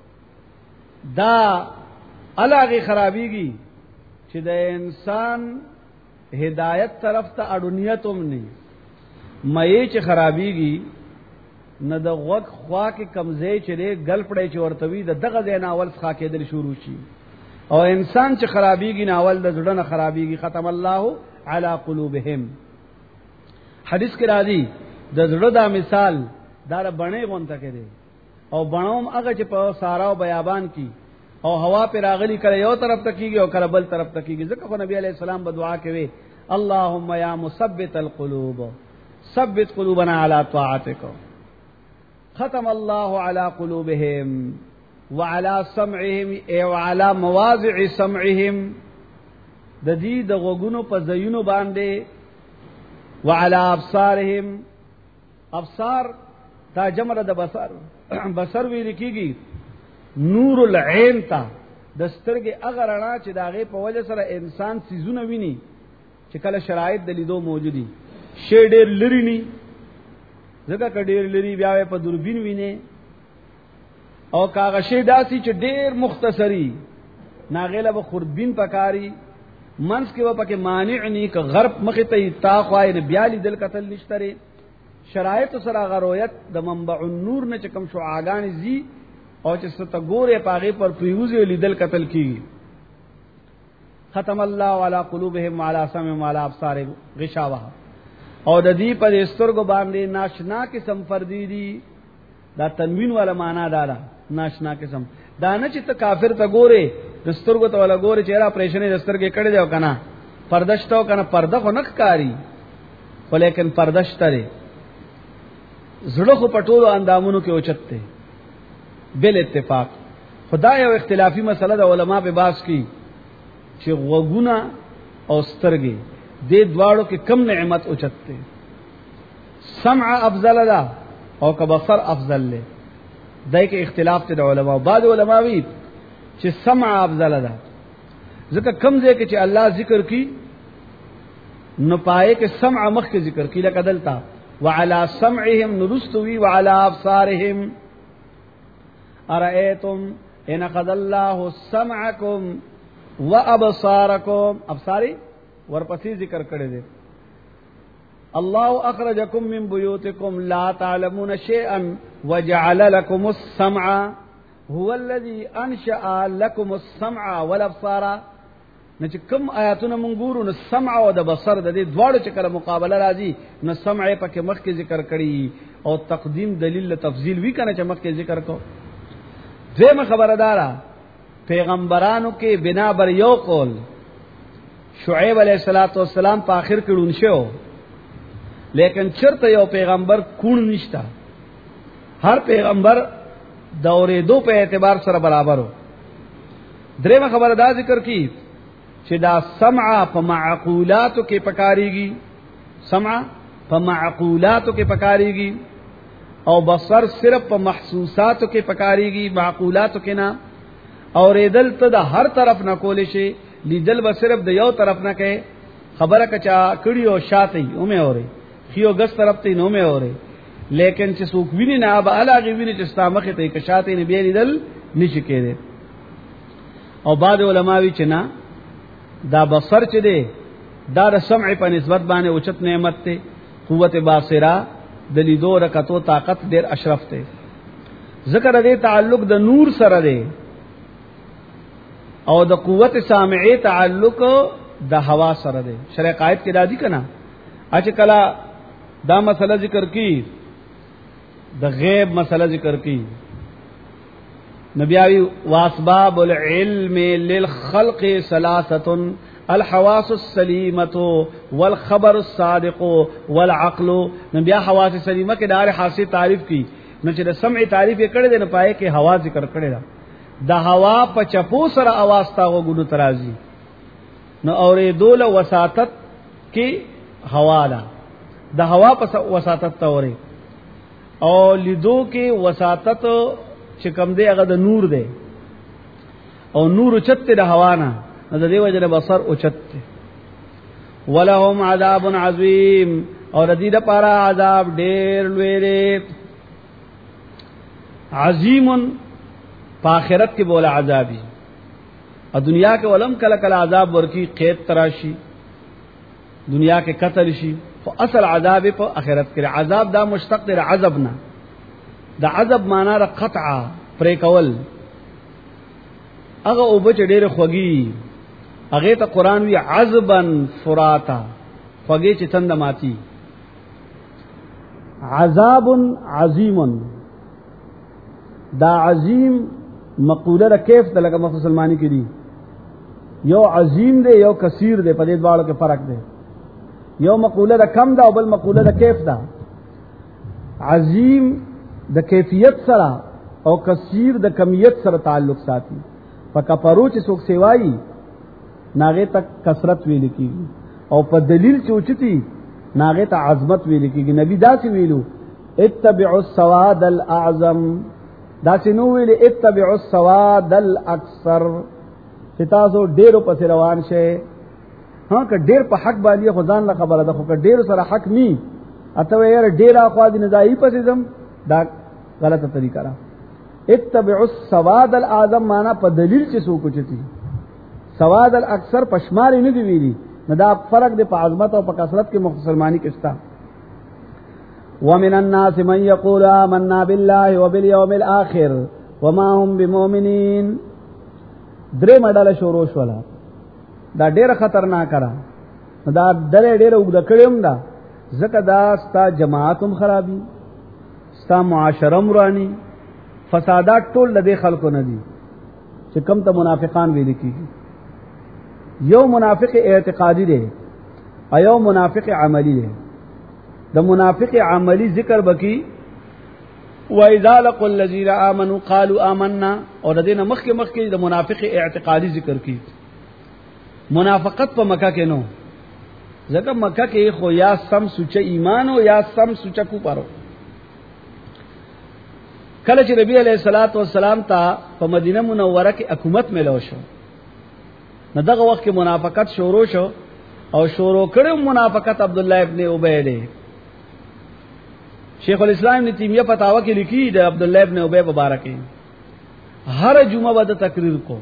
دا الګي خرابيږي چې د انسان هدایت طرف ته اډونیتوم نه مې چې خرابيږي نه د غوږ خوا کې کمزې چې ګلپړې چې ورتوي د دغه ځای ناول څخه کېدل شروع شي او انسان چې خرابيږي ناول د زړه نه خرابيږي ختم الله على قلوبهم حدیث کې راځي د زړه دا مثال دا بڼې غونته کړي او بڼوم هغه چې په سارا او بیابان کې او هوا پر راغلي کړي یو طرف ته کیږي او کله بل طرف ته کیږي ځکه خو نبی عليه السلام په دعا کې وي اللهم یا مثبت القلوب ثبت قلوبنا على طاعتك ختم الله على قلوبهم وعلى سمعهم وعلى مواضع سمعهم د دې د غوګونو په ځایونو باندې وعلى ابصارهم ابصار تا جمره د بصر بصر وی لیکيږي نور العين تا د سترګې هغه رڼا چې داغه په وجه سره انسان سيزونه ویني چې کله شرایط د لیدو موجودي شی ډېر لري ني ځکه کډیر لري بیا په دوربین ویني او کاغه شی داسي چې ډېر مختصری ناغله به خوردبین پکاري منس کې و پکې مانع ني ک غرب مخ ته تا خوای بیا لیدل قتل نشتره شرایط سره غرویت د منبع النور نه چې کم شعاعان زی او چې ست ګوره پاغه پر پیوزي لیدل قتل کی ختم الله على قلوبهم وعلى سمعهم وعلى ابصارهم غشاوه او د دې پر سترګو باندې ناشنا قسم فردی دي دا تنوین والا معنا دا ناشنا قسم دا نه چې ته کافر ته ګوره د سترګو ته ولا ګوره چې را پرېشنې د سترګې کړي دی کنه پردشتو کنه پرده خو نک کاری ولیکن پردشتره زړه خو پټولو اندامونو کې اوچته بل اتفاق خدای یو اختلافي مسله د علما په باس کی چې غوګونه او سترګې دې دواړو کې کم نعمت اوچته سمع افضل ده او که بصر افضل له دای کې اختلاف ته د علما بعض علما وی چې سمع افضل ده ځکه کم ځای کې چې الله ذکر کی نو پائے کې سمع مخ کې ذکر کی لکه دلتا وعلى سمعهم نرستوي وعلى ابصارهم ارئيتم ان قد الله سمعكم وابصاركم ابصاري ورپسې ذکر کړی دی الله اخرجكم من بيوتكم لا تعلمون شيئا وجعل لكم السمع هو الذي انشأ لكم السمع والابصار نو چې کوم آیاتونه مونږ ګورو نو سمع او د بصر د دې دواړو چې کله مقابله راځي نو سمع پکې مخ کې ذکر کړي او تقدیم دلیل تفضیل وی کنه چې مخ کې ذکر کو دغه خبردارا پیغمبرانو کې بنا بر یو قول شعیب علیہ الصلوۃ والسلام په اخر کې ډون شو لیکن چرته یو پیغمبر کون نشتا هر پیغمبر دورې دو په اعتبار سره برابر وو درېمه خبره دا ذکر کی چې دا سمع په معقولاتو کې پکاريږي سمع په معقولاتو کې پکاريږي او بصر صرف په محسوساتو کې پکاريږي معقولاتو کې نه اور ایدل ته د هر طرف نه کول شي لیدل به صرف د یو طرف نه کې خبره کچا کړي او شاته اومه اوري خيو ګس طرف ته نومه اوري لیکن چې څوک ویني نه به علاوه ویني چې استامخه ته کې شاته نه بیا لیدل نشي کېده او بعد علماوی چې نه دا بصر چې دی دا د سمع په نسبت باندې اوچت نعمت ته قوت باصره د لیدو رکتو طاقت ډیر اشرف ته ذکر دې تعلق د نور سره دی او د قوت سامعي تعلق د هوا سره دی شرع قائد کې راځي کنه اچ کلا دا مسله ذکر کی د غیب مسله ذکر کی نبی واسباب العلم للخلق ثلاثه الحواس السلیمه والخبر الصادق والعقل. نو بیا حواس سلیمه کې دار حاصل تعریف کی، نو چې د سمع تعریف یې کړی دی، نو پای کې هوا ذکر کړی دا. د هوا په چپو سره आवाज تا وګړو ترازی، نو اورې دوله وساطت کې هوا ده، د هوا په وساطت ته اورې، او لیدو کې وساطت چې کوم دی هغه د نور دی، او نور اوچت د هوا نه، نو د دې وجه د بصر اوچت دی. ولهم عذاب عظیم، او د دې لپاره عذاب ډېر لوی دی. عظیم په آخرت کې بوله عذابی، او دنیا کې ولم کله کله عذاب ورکی قید تراشی، دنیا کې قتل شي، خو اصل عذاب په آخرت کې. عذاب دا مشتق دی عذاب نه، دا عذاب معنا را قطع پرې کول. هغه او بچ ډېر خوږی، هغه ته قران وی عذبا فراتا، خوږی چې تند ماتي. عذاب عظیم، دا عظیم مقوله را کیف ته لکه مسلمانی کې دي، یو عظیم دی یو کثیر دی، په دې دواړو کې فرق دی. یو مقوله د کم ده او بل مقوله د کیف ده. عظیم د کیفیت سره او کثیر د کمیت سره تعلق ساتي. فکفرو چې څوک سیوای ناغه تک کثرت ویل کیږي، او په دلیل چې اوچتي ناغه ته عظمت ویل کیږي. نبی داسې ویلو اتبعوا السواد الاعظم، داسې نو ویل اتبعوا السواد الاکثر، چې تاسو ډیرو پس روان شئ. ها که ډیر په حق باندې خدان له خبره ده، خو که ډیر سره حق ني اته یې ډیر اخوا دي نزائی پسې زم، دا غلطه طریقه را. اتبعوا السواد الاعظم معنا په دلیل چې څوک چتي، سواد الاکثر پشمار نه دی ویلي، نه دا فرق دی په عظمت او په کثرت کې مسلمانی کې شته. ومن الناس من يقول آمنا بالله وباليوم الآخر وما هم بمؤمنين. درې مډاله شروع شولا، دا ډېر خطرناک را، دا ډېر وګد کړم دا، ځکه دا ستا جماعتم خرابي، ستا معاشرم رانی، فسادات ټول د خلکو نه دي چې کم ته منافقان ویل کیږي. یو منافق اعتقادي دی او یو منافق عملی دی. د منافق عملی ذکر بکی وَإِذَا لَقُوا الَّذِينَ آمَنُوا قَالُوا آمَنَّا، اور د دینه مخکې د منافق اعتقادي ذکر کی. منافقت په مکه کې نو، ځکه مکه کې خو یا سم سوچ ایمان او یا سم سوچ کو پارو. کله چې نبی علیہ الصلوۃ والسلام ته په مدینه منوره کې حکومت ملو شو، نو دغه وخت کې منافقت شروع شو، او شروع کړو منافقت عبد الله ابن ابی دی. شیخ الاسلام ابن تیمیہ فتاوا کې لیکي د عبد الله ابن ابی مبارک هر جمعه بعد تقریر کو،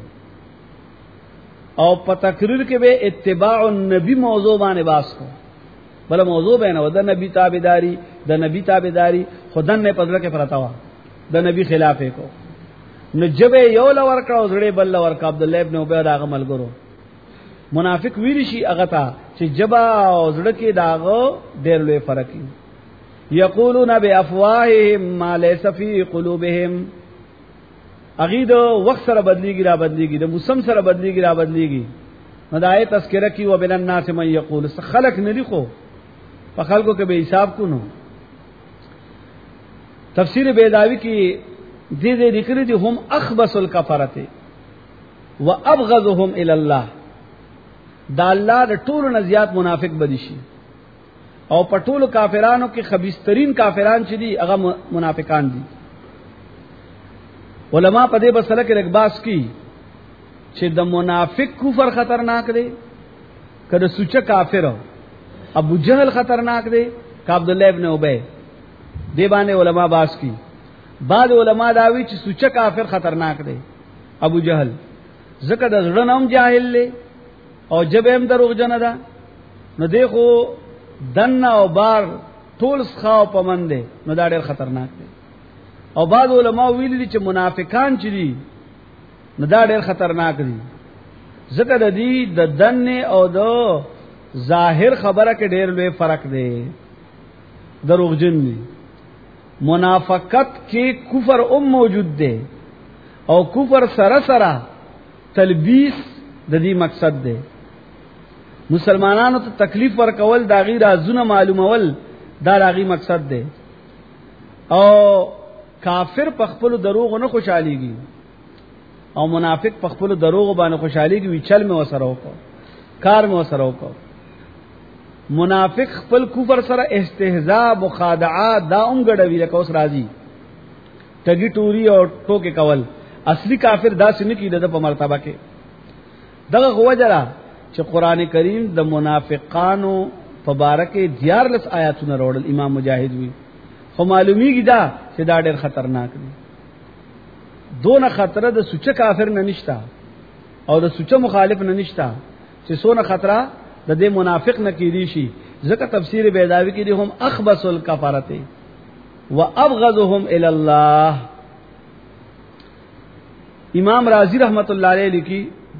او په تقریر کې به اتباع النبی موضوع باندې باس کو، بل موضوع به نه، د نبی تابعداري، د نبی تابعداري خدای نه پدره کې پرتا وا، د نبی خلاف کو. نو جبه یو لور کړه زړه بل لور کا. عبد الله ابن ابی دا عمل ګرو منافق ویل شي هغه ته چې جبا او زړه کې داغو ډېر لوی فرق دی. یقولون بافواههم ما ليس في قلوبهم، عقید وخت سره بدلیږي را بدلیږي، د موسم سره بدلیږي را بدلیږي. نو د آیت تذکرہ کی و بین الناس من یقول، خلق نه دی خو په خلکو کې به حساب کو نو. تفسیر بیضاوی کی دې ذکر دي هم اخبث الکفرته وابغضهم الى الله، دا الله د ټولو نه زیات منافق بدی شي، او په ټولو کافرانو کې خبيثترین کافران چې دي هغه منافقان دي. علما په دې مسله کې رغباس کی چې د منافق کفر خطرناک دی، کله سوچ کافر ابو جهل خطرناک دی، ک عبد الله ابن ابی. دی باندې علما باس کی. بعض علما داوی چې سوچ کافر خطرناک دی ابو جهل، ځکه د زړه نوم جاهل دی او جبه هم دروغجن ده. نو دیکھو دن او بار ټول ښاو پمن دی، نو دا ډېر خطرناک دی. او بعض علما ویل دي چې منافقان چې دي نو دا ډېر خطرناک دي، ځکه د دې د دن او د ظاهر خبره کې ډېر لوی فرق دی، دروغجن دي. منافقت کې کفر موجود دی، او کفر سره سره تلبیس د دې مقصد دی. مسلمانانو ته تکلیف ورکول دا غیر ازونه معلومول دا راغي مقصد دی او کافر په خپل دروغ نه خوشاليږي او منافق په خپل دروغ باندې خوشاليږي وی چل مې وسره وکړه کار مې وسره وکړه منافق خپل کفر سره استهزاء مخادعه دا غړوي لکه اوس راځي ټګي ټوري او ټوکې کول اصلي کافر دا سن کې د په مرتبه کې دغه غوجرا چې قران کریم د منافقانو په باره کې 14 آیاتونه وروړل امام مجاهد وی خو معلومیږي دا چې دا ډېر خطرناک دي دونه خطر د سوچ کافر نه نشتا او د سوچ مخالف نه نشتا چې سونه خطر د دې منافق نه کیدی شي ځکه تفسیر بیضاوی کې دي هم اخبث الکفرته وابغضهم الى الله امام رازی رحمت الله علیه لیکي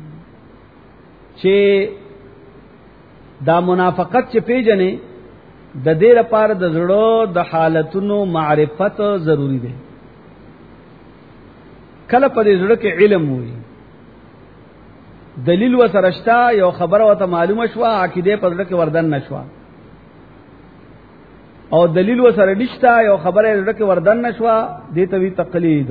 چې دا منافقت چې پیژنې د دې لپاره د زړه د حالتونو معرفت ضروری دی کله په دې زړه کې علم وي دلیل وسرشتا یو خبره وته معلومه شو عقیده په زړه کې وردن نشوا او دلیل وسره نشتا یو خبره زړه کې وردن نشوا دې ته وی تقلید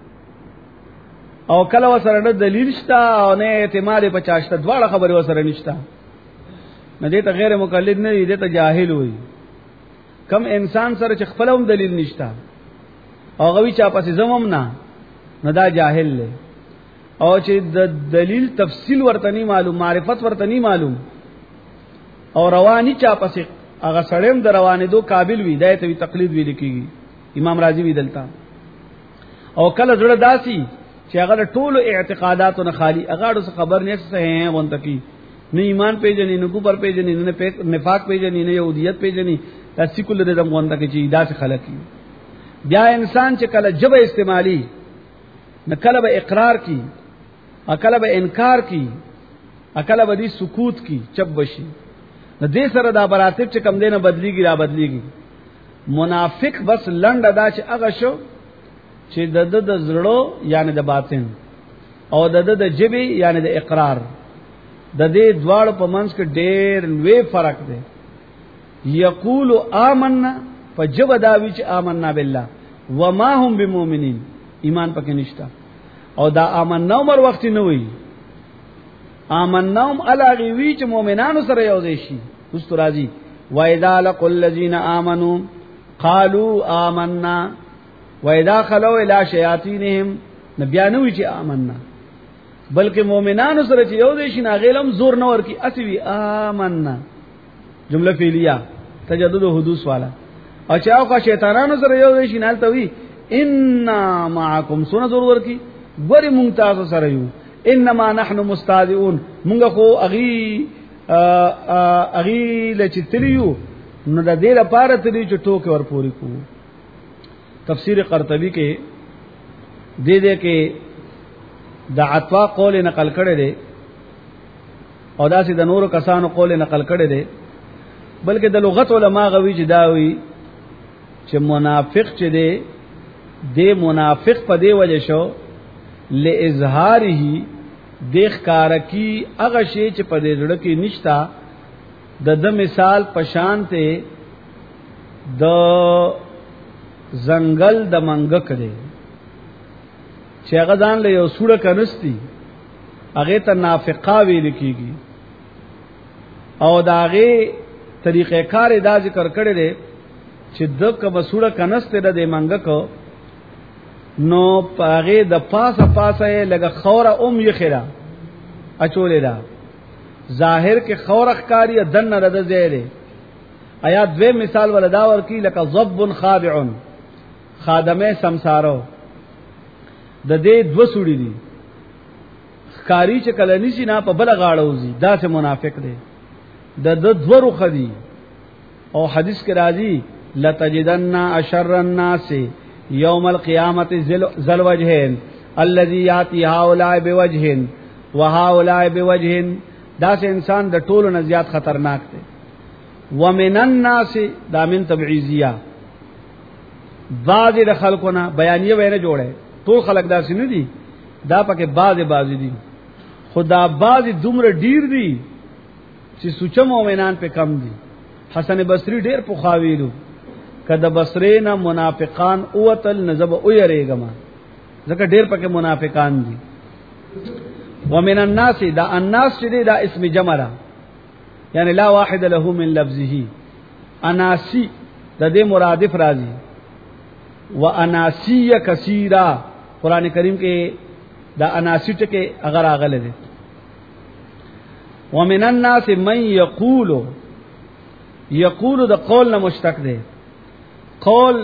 او کله وسره نه دلیل شتا او نه اعتماد په چاشته دواړه خبره وسره نشتا نه دې ته غیر مقلد نه دې ته جاهل وي کم انسان سره چې خپل هم دلیل نشتا او غوي چا پسې زمم نه دا جاهل له او چې د دلیل تفصیل ورته نه معلوم معرفت ورته نه معلوم او رواني چا پسې هغه سړیم د روانې دو قابل وي دایته وی تقلید وی لیکيږي امام رازی وی دلتا او کله زړه داسي چې هغه ټول اعتقاداتو نه خالی هغه څه خبر نه څه وونته کی نه ایمان پیژنې نه کوپر پیژنې نه نفاق پیژنې نه یهودیت پیژنې دا سیکولرزم وونته کی چې داسې خلک بیا انسان چې کله جبه استعمالي نه کله به اقرار کی اکله به انکار کی اکله به دي سکوت کی چپ بشي نو دې سره دا براتب چې کم دینه بدلیږي را بدلیږي منافق بس لنډ ادا چې هغه شو چې د زړه یعنی د باطن او د جبه یعنی د اقرار د دې دواړو په منځ کې ډېر لوی فرق دی یقول آمنا فجب داوی چې آمنا بالله وما هم بمؤمنین ایمان پکې نشتا او دا آمنا عمر وخت نه وي آمنا هم الاغي وی چې مؤمنانو سره یو ځای شي اوس راځي وَإِذَا لَقُوا الَّذِينَ آمَنُوا قَالُوا آمَنَّا وَإِذَا خَلَوْا إِلَى شَيَاطِينِهِمْ نبيانوي چې آمنا بلکې مؤمنانو سره چې یو ځای شي ناغیلم زور نه ورکی اسوي آمنا جمله فعلیه تجدد حدوث والا او چې هغه شیطانانو سره یو ځای شي نالته وی ان معکم سونه زور ورکی ګوري مونږ تاسو سره یو انما نحن مستهزئون مونږ خو اغي لچتلیو نو د دې لپاره تلی چې ټوک ور پوری کو تفسیر قرطبی کې دې کې د عطوا قول نقل کړي دي او داسې د نورو کسانو قول نقل کړي دي بلکې د لغت علما غوي چې دا وی چې منافق چې دی د منافق په دی وجه شو لاظهاره دیخ کارکی هغه شی چې په دې زړه کې نشتا د مثال پشانته د زنګل د منګک دی چې هغه ځان له یو سوره کنستی هغه ته نافقا ویل کیږي او داغه طریقې کار دا ذکر کړی دی چې د کوم سوره کنسته د منګک نو پاغه د پاسه پاسه لګه خوره یې خیره اچولې دا ظاهر کې خورخ کاری دن رد زیره آیات دوی مثال ولدا ورکی لکه ضب خابع خادمه سمسارو د دې دو سوړي دي خاری چې کله نشي نه په بل غاړوزي دا سه منافق دی د دورو خدي او حدیث کې راځي لتجدن اشر الناس یوم القیامت ذل وجهین الذي یاتی هؤلاء بوجه وهؤلاء بوجه دا سه انسان د ټولو نه زیات خطرناک دی ومن الناس دا من تبعیضیه بعض د خلقونه بیانیه وینه جوړه ټول خلق داسې نه دي دا پکې بعض دي خدا بعض دومره ډیر دي چې سوچ مؤمنان په کم دي. حسن بصری ډیر پوخاویلو کده بصری نه منافقان اوتل نزب او یریګما ځکه ډیر پکې منافقان دي. ومن الناس دا الناس چې دا اسم جمع را یعنی لا واحد له من لفظه اناسی د دې مرادف راځي واناسی کثیرا قران کریم کې دا اناسی ټکي اگر اغله دي. ومن الناس من یقول د قول نه مشتق دی. قول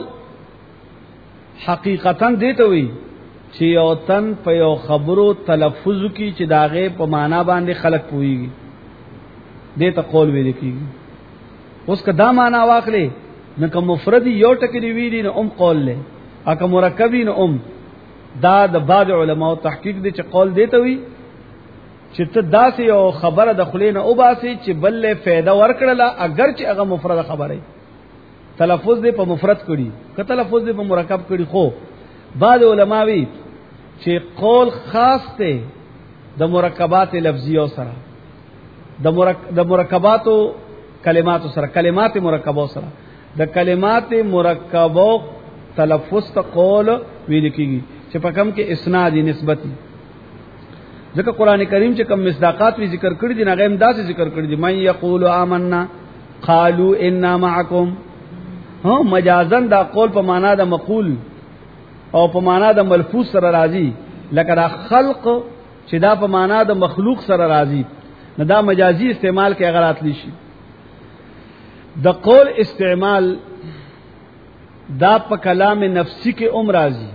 حقیقتا دیته وي چې یو تن په یو خبرو تلفظ کی چې داغه په معنا باندې خلق پويږي دیته قول ویل کیږي. اوس کدا معنا واخلې نو کوم مفرد یو ټکی دی ویلی نو قول له اګه مرکبی نو دا د بعض علماء تحقیق دي چې قول دیته وي چې ته داسې یو خبره د خلینو او باسي چې بل فایده ورکړله اگر چې هغه مفرد خبره تلفظ دې په مفرد کړي که تلفظ دې په مرکب کړي. خو بعض علما وی چې قول خاص ته د مرکبات لفظیو سره د مرکباتو کلماتو سره کلمات مرکبو سره د کلمات مرکبو تلفظ ته قول ویل کیږي چې په کوم کې اسنادی نسبتی. ځکه قران کریم چې کوم مصداقات وی ذکر کړی دي هغه امداسي ذکر کړی دي. من یقول آمنا قالوا انا معکم. ها مجازن دا قول په معنا د مقول او په معنا د ملفوظ سره راځي لکه دا خلق چې دا په معنا د مخلوق سره راځي نه دا مجازي استعمال کې اگر اتلی شي. د قول استعمال دا په کلام نفسی کې راځي.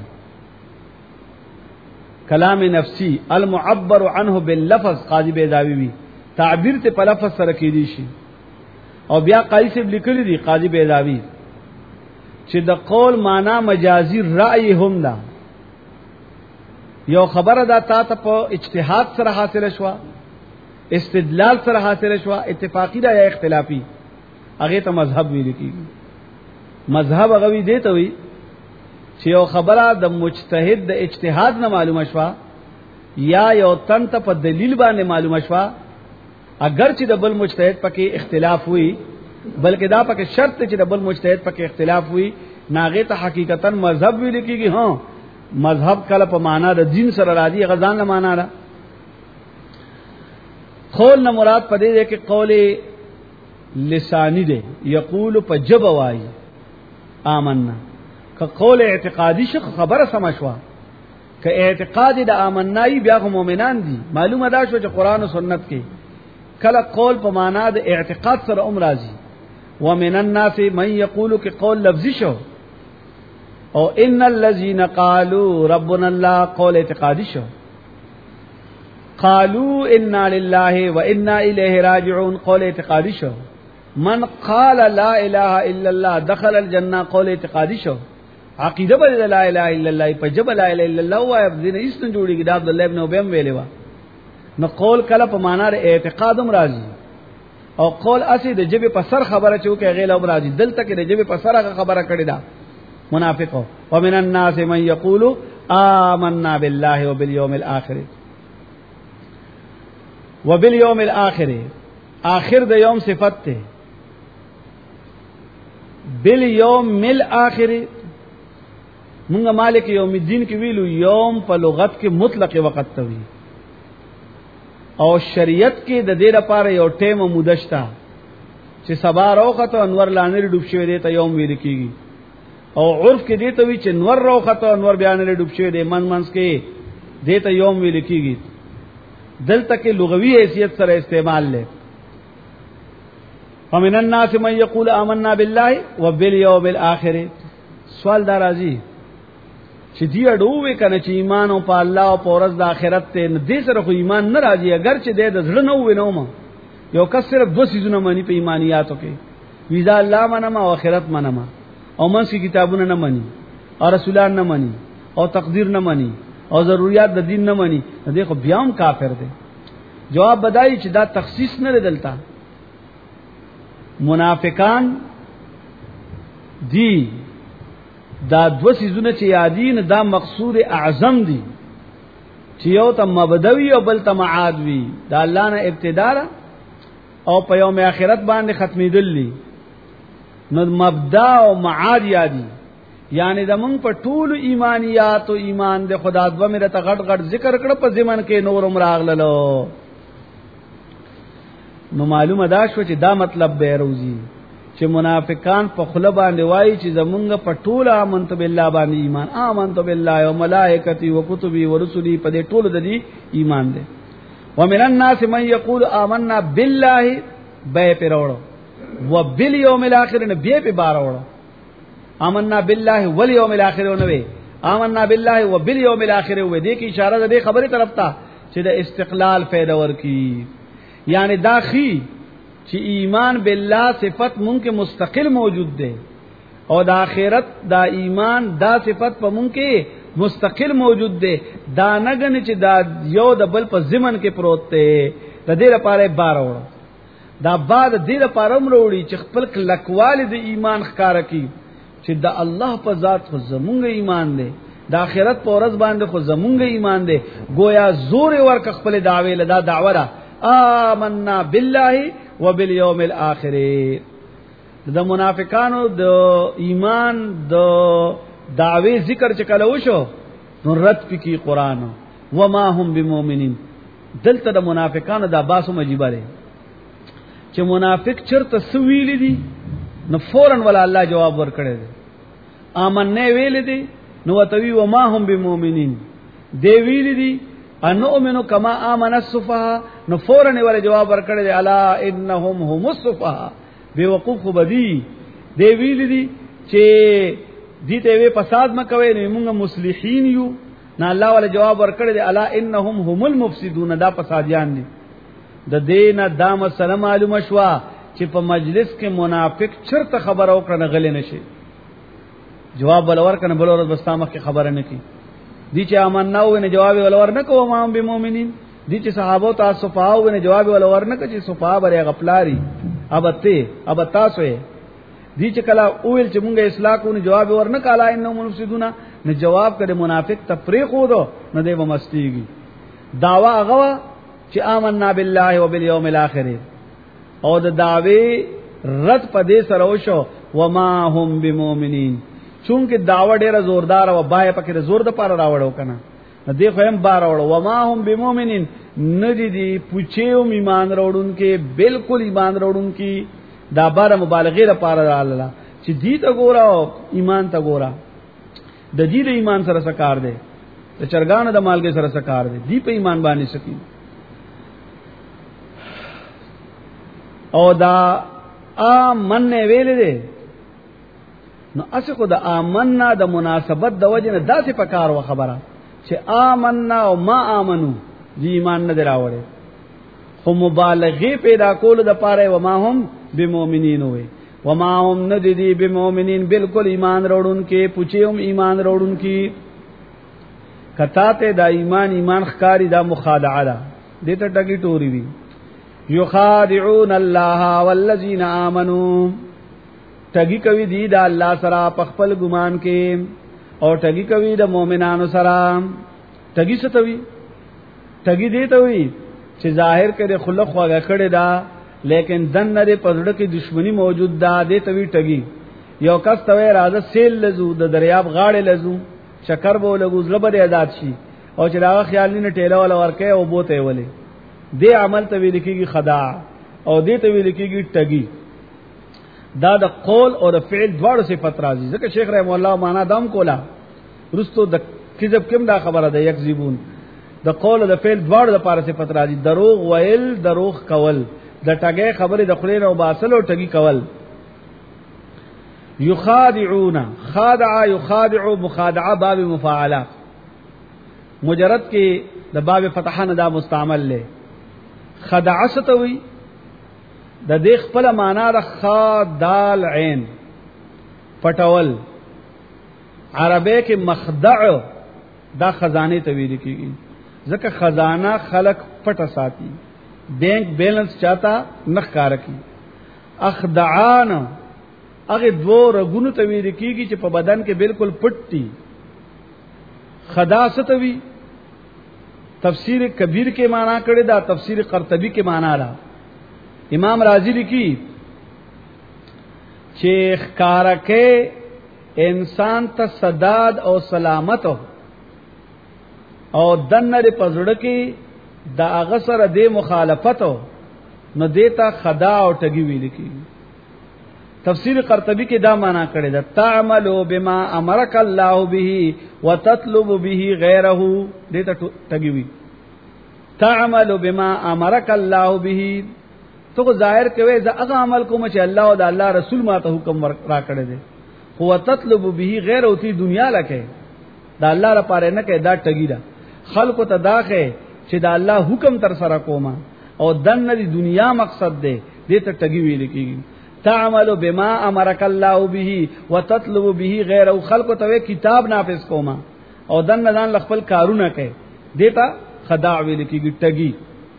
کلام نفسی المعبر عنه باللفظ قاضی بیضاوی وی تعبیر ته په لفظ سره کېدی شي. او بیا قایص لیکلی دی قاضی بیضاوی چې د قول معنا مجازي رأی هم ده. یو خبره دا تا ته په اجتهاد سره حاصله شو استدلال سره حاصله شو اتفاقی دا یا اختلافی هغه ته مذهب ویل کیږي. مذهب هغه وی دی ته وی چې یو خبره د مجتهد د اجتهاد نه معلومه شو یا یو تن ته په دلیل باندې معلومه شو اگر چې د بل مجتهد پکې اختلاف وي بلکې دا پکې شرط چې د بل مجتهد پکې اختلاف وي ناغه ته حقیقتا مذهب ویل کیږي. ها مذهب کله په معنا د دین سره راځي غزان نه معنا را. قول نه مراد پدې ده کې قول لسانی ده یقول په جب وای آمنا که قول اعتقادی شخ خبره سمشوا که اعتقاد د آمنای بیا مؤمنان دي. معلومه ده شو چې قران او سنت کې کله قول په معنا د اعتقاد سره راځي. ومن الناس من يقول کہ قول لفظی شو او ان الذين قالوا ربنا الله قول اعتقادی شو. قالوا انا لله وانا الیه راجعون قول اعتقادی شو. من قال لا اله الا الله دخل الجنه قول اعتقادی شو. عقیده بل لا اله الا الله په جبل لا اله الا الله وای دین ایستن جوړیږي د عبد الله ابن ابي ویلې وا نو قول کله په معنا د اعتقادم راځي او قول اسی د جبه په سر خبره چوکې غیله راځي دلته کې د جبه په سر خبره کړی دا منافقو. ومن الناس من يقول آمنا بالله وباليوم الاخر وباليوم الاخر آخر د یوم صفت ته بالیوم الاخر مونږه مالک یوم الدین کې ویلو یوم په لغت کې مطلق وخت ته وی او شریعت کې د دې لپاره یو ټیم مودشتا چې سبا راوخته انور لانری ډوب شوی دی ته یوم ویل کیږي او عرف کې دی ته وی چې انور راوخته انور بیان لري ډوب شوی دی منځ کې دی ته یوم ویل کیږي. دلته کې لغوي حیثیت سره استعمال لې. ومن الناس من يقول آمنا بالله وباليوم الاخر. سوال دار راځي چې دی اډوې کنه چې ایمان او په الله او په ورځ د آخرت ته دې سره خو ایمان نه راځي اگر چې د زړه نه وینو ما یو کس صرف دو سيزونه مانی په ایمانیاتو کې ویزا الله منما او آخرت منما او منځ کې کتابونه نه مانی او رسولان نه مانی او تقدیر نه مانی او ضرورت د دین نه مانی دې خو بیا هم کافر دی. جواب بدایي چې دا تخصیص نه دلته منافقان دی دا دو سيزونه چې یادین دا مقصود اعظم دي چې یو ته مبدوی او بل ته معاد وی دا الله نه ابتدا او په یوم آخرت باندې ختمېدلی نو مبدا او معاد یادي یعنی د مونږ په ټول ایمانیات او ایمان د خدا د ومره ته غټ غټ ذکر کړ په زمن کې نور عمراغللو نو معلومه دا شو چې دا مطلب به روزي چې منافقان په خله باندې وایي چې زمونږ په ټول آمنت بالله باندې ایمان آمنت بالله و ملائکتی و کتبی و رسلی په دې ټول د دې ایمان دی ومن الناس من يقول آمنا بالله به پیروړو و بالیوم الاخر نه به په باروړو آمنا بالله والیوم الاخر نو وی آمنا بالله و بالیوم الاخر و دې کی اشاره ده خبره طرف ته چې د استقلال پیدا ورکی یعنی داخی چې ایمان بالله صفت مونږ کې مستقل موجود ده او د آخرت دا ایمان دا صفت په مونږ کې مستقل موجود ده دا نګن چې دا یو د بل په ضمن کې پروت ده د دې لپاره بار وړو دا بعد دې لپاره مروړي چې خپل کلکواله د ایمان ښکارا کی چې د الله په ذات خو زمونږ ایمان ده د آخرت په ورځ باندې خو زمونږ ایمان ده گویا زور ورک خپل دعوی لدا دعوره آمنا بالله وبالیوم الاخر د منافقانو د ایمان د دعوی ذکر چې کله وشو نو رد پکې قران وما هم بمؤمنین دلته د منافقانو د باسو مجيبه ده چې منافق چرته سویل دي نو فورن ولا الله جواب ورکړي دي آمنه ویل دي نو وتوی وما هم بمؤمنین دی ویل دي انؤمنو کما آمن السفهاء نو فورن ولا جواب ورکړي دي الا انهم هم السفهاء بیوقوف بدی دی ویل دي چې دې ته وی فساد مکوي نو موږ مصلحین یو نه الله ولا جواب ورکړي دي الا انهم هم المفسدون دا فسادیان دي د دینه دا مسله معلومه شوا چې په مجلس کې منافق چرته خبر او کړه غلې نشي جواب ولور کنه بل ورځ بستامه کې خبره نه کی دي چې امن نو نه جواب ولور نه کوم ما هم بمؤمنین دي چې صحابه تاسو صفاو نه جواب ولور نه کوي صفا بره غفلاری اب تاسو دي چې کله اول چې مونږه اصلاح کو نه جواب ورنه کاله انه منفسدون نه جواب کړي منافق تفریق وو نه دی ومستيږي داوا هغه چې آمنا بالله وبالیوم الاخر او د دعوی رد پدې سره وشو وما هم بمؤمنین چونکه داوا ډیره زوردار او بای پکې زور د پاره راوړو کنه دې خو هم بار راوړو وما هم بمؤمنین ندی دی پوچیو ایمان راوړون کې بالکل ایمان راوړون کې دا بار مبالغه لپاره الله چې دې ته ګورا ایمان ته ګورا د دې د ایمان سره سکار دی د چرګان د مالګه سره سکار دی دې په ایمان باندې سکی او دا آمن نه ویل دي نو اسه کو د آمنا د مناسبت د وجه نه داسې پکار و خبره چې آمنا او ما آمنو دې ایمان نه دراوړي خو مبالغه پیدا کول د پاره و ما هم بمؤمنین وي و ما هم ندی بمؤمنین بالکل ایمان وروړون کې پوچيوم ایمان وروړون کې کته ته د ایمان ښکاری دا مخادعه ده دې ته ټګي ټوري وي یخادعون الله والذین آمنوا ټګي کوي دی دا الله سره په خپل ګمان کې او ټګي کوي د مؤمنانو سره ټګي ستوي ټګي دی ته وي چې ظاهر کړي خلق واګه کړي دا لیکن دن نه پزړه کې دشمنی موجود ده دې ته وی ټګي یو کس ته راځه سیل لزو د دریاب غاړه لزو شکر به لګوز لبر آزاد شي او چې دا خیال نه ټیلا ولا ورکه او بوته ولي دې عمل ته ویل کېږي خداع او دې ته ویل کېږي ټګي دا د قول او د فعل دواړو صفات راځي ځکه شیخ رحم الله معنا دام کولا رستو د کذب کوم دا خبره ده یکذبون د قول او د فعل دواړو لپاره صفات راځي دروغ ویل دروغ کول د ټګي خبره د خلینو او باصل او ټګي کول یخادعون خادع یخادع مخادعه باب مفاعله مجرد کې د باب فتحانه دا مستعمل له خدع ستوي د دې خپل معنا د خادال عین پټول عربی کې مخدع دا خزانه ته ویل کیږي ځکه خزانه خلق پټه ساتي بینک بیلنس چاته نخ کار کی اخدعان هغه دو رګونو ته ویل کیږي چې په بدن کې بالکل پټي خداستوي تفسیر کبیر کې معنا کړي دا تفسیر قرطبی کې معنا را امام رازی لیکي چې ښکارکه انسان ته سداد او سلامت او دنر پزړه کې دا هغه سره د مخالفت نو دیتا خدا او ټګي ویل کی. تفسیر قرطبی کې دا معنا کړی دا تعملوا بما امرک الله به وتطلب به غیره دیتا ټګي وی. تعملوا بما امرک الله به تو ظاهر کوي دا هغه عمل کوم چې الله او د الله رسول ماته حکم را کړی دی. هو تطلب به غیر او تی دنیا لکه دا الله لپاره نه کې دا ټګی دا خلق ته داخه چې دا الله حکم تر سره کوما او دنه دی دنیا مقصد دی دې ته ټګی ویل کیږي. تعمل بما امرک الله به وتطلب به غیر او خلق ته کتاب نافذ کوما او دنه ځان خپل کارونه کوي دې ته خداع ویل کیږي ټګی.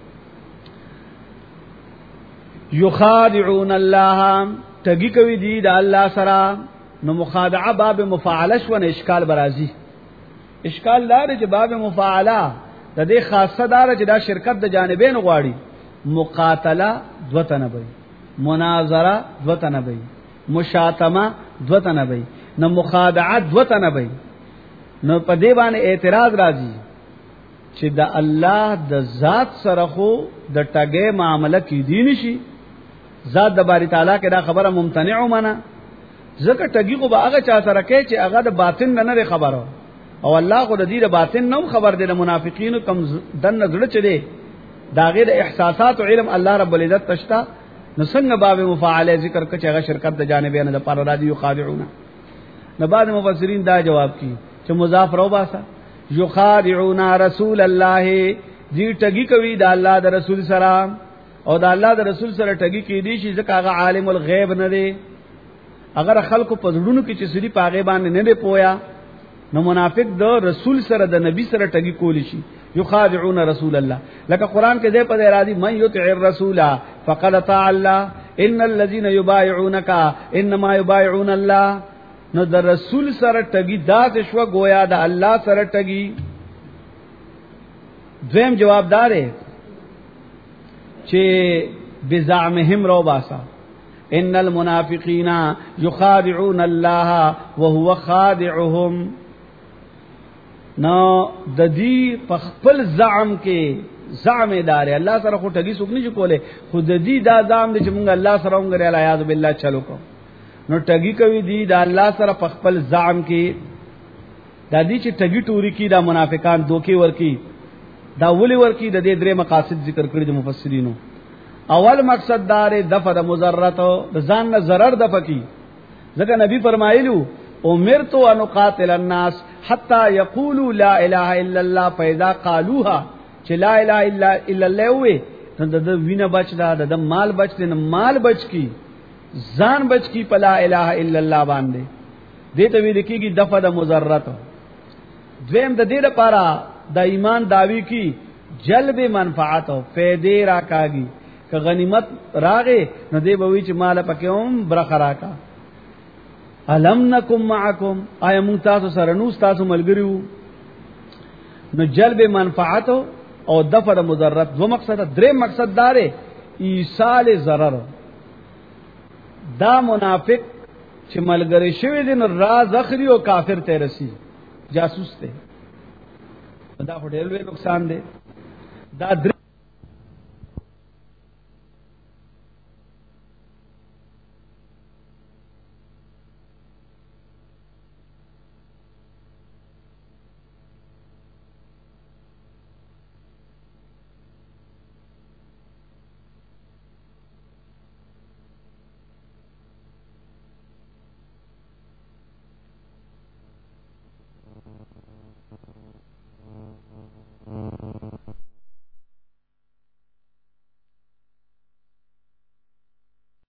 یخادعون الله ټګی کوي دی دا الله سره. نو مخادعه باب مفاعله شو نه اشکال برازي. اشکال دار چې باب مفاعله د دې خاصه دار چې دا شرکت د جانبین غواړي. مقاتله دوتنه وي، مناظره دوتنه وي، مشاتمه دوتنه وي، نو مخادعه دوتنه وي. نو په دې باندې اعتراض راځي چې د الله د ذات سره خو د ټګې معاملې کې دي نشي. ذات د باری تعالی کې دا خبره ممتنع ومنه ځکه ټګي خو به هغه چا سره کوي چې هغه د باطن نه خبره او الله خو د دې د باطن نوم خبر دی. د منافقینو کم دن زړه چي دي دا غیر احساسات او علم الله رب العزت تشتا. نو څنګه باب مفاعله ذکر کچ هغه شرکت د جانبین د پر را دي یخادعون. نو بعد مفسرین دا جواب کی چې مضاف رو باسا یخادعون رسول الله دې ټګي کوي د الله د رسول سره او د الله د رسول سره ټګي کې دي چې ځکه هغه عالم الغیب نه دی. اگر خلکو په زړونو کې چې سړي پاغه باندې نه دی پویا نو منافق د رسول سره د نبی سره ټګي کولی شي. یخادعون رسول الله لکه قران کې دې په ارادي من یطع الرسول فقد طاع الله ان الذين يبايعونك انما يبايعون الله. نو د رسول سره ټګي دات شو گویا د الله سره ټګي. دویم جوابدار چې بزعمهم رو باسا ان المنافقین یخادعون الله وهو خادعهم. نو د دې په خپل زعم کې زعم دار الله سره خو ټګي څوک نه کوله خو د دې دا زعم چې مونږ الله سره ونګره الیاذ بالله چلو کو. نو ټګي کوي دي د الله سره په خپل زعم کې د دې چې ټګي ټوري کې دا منافقان دوکي ورکی دا ولي ورکی د دې درې مقاصد ذکر کړی د مفسرینو. اول مقصد دار دفع د مضرات د ځان نه ضرر دفع کی. ځکه نبی فرمایلو امرت ان اقاتل الناس حتى يقولوا لا اله الا الله فاذا قالوها چې لا اله الا الله وي نو د وینه بچ دا د مال بچ نه مال بچ کی ځان بچ کی په لا اله الا الله باندې دې ته ویل کیږي دفع د مضرات. دویم د دې لپاره د ایمان داوی کی جلب منفعت او فائدې راکاږي. که غنیمت راغې نو دې به وی چې مال پکې هم برخه راکا. الم نکم معکم آیا مون تاسو سره نو تاسو ملګریو. نو جلب منفعت او دفع مضرات دو مقصد. درې مقصد دار ایصال ضرر. دا منافق چې ملګری شوی دی نو راز اخري او کافر ته رسی جاسوس ته دا ډېر لوی نقصان دی. دا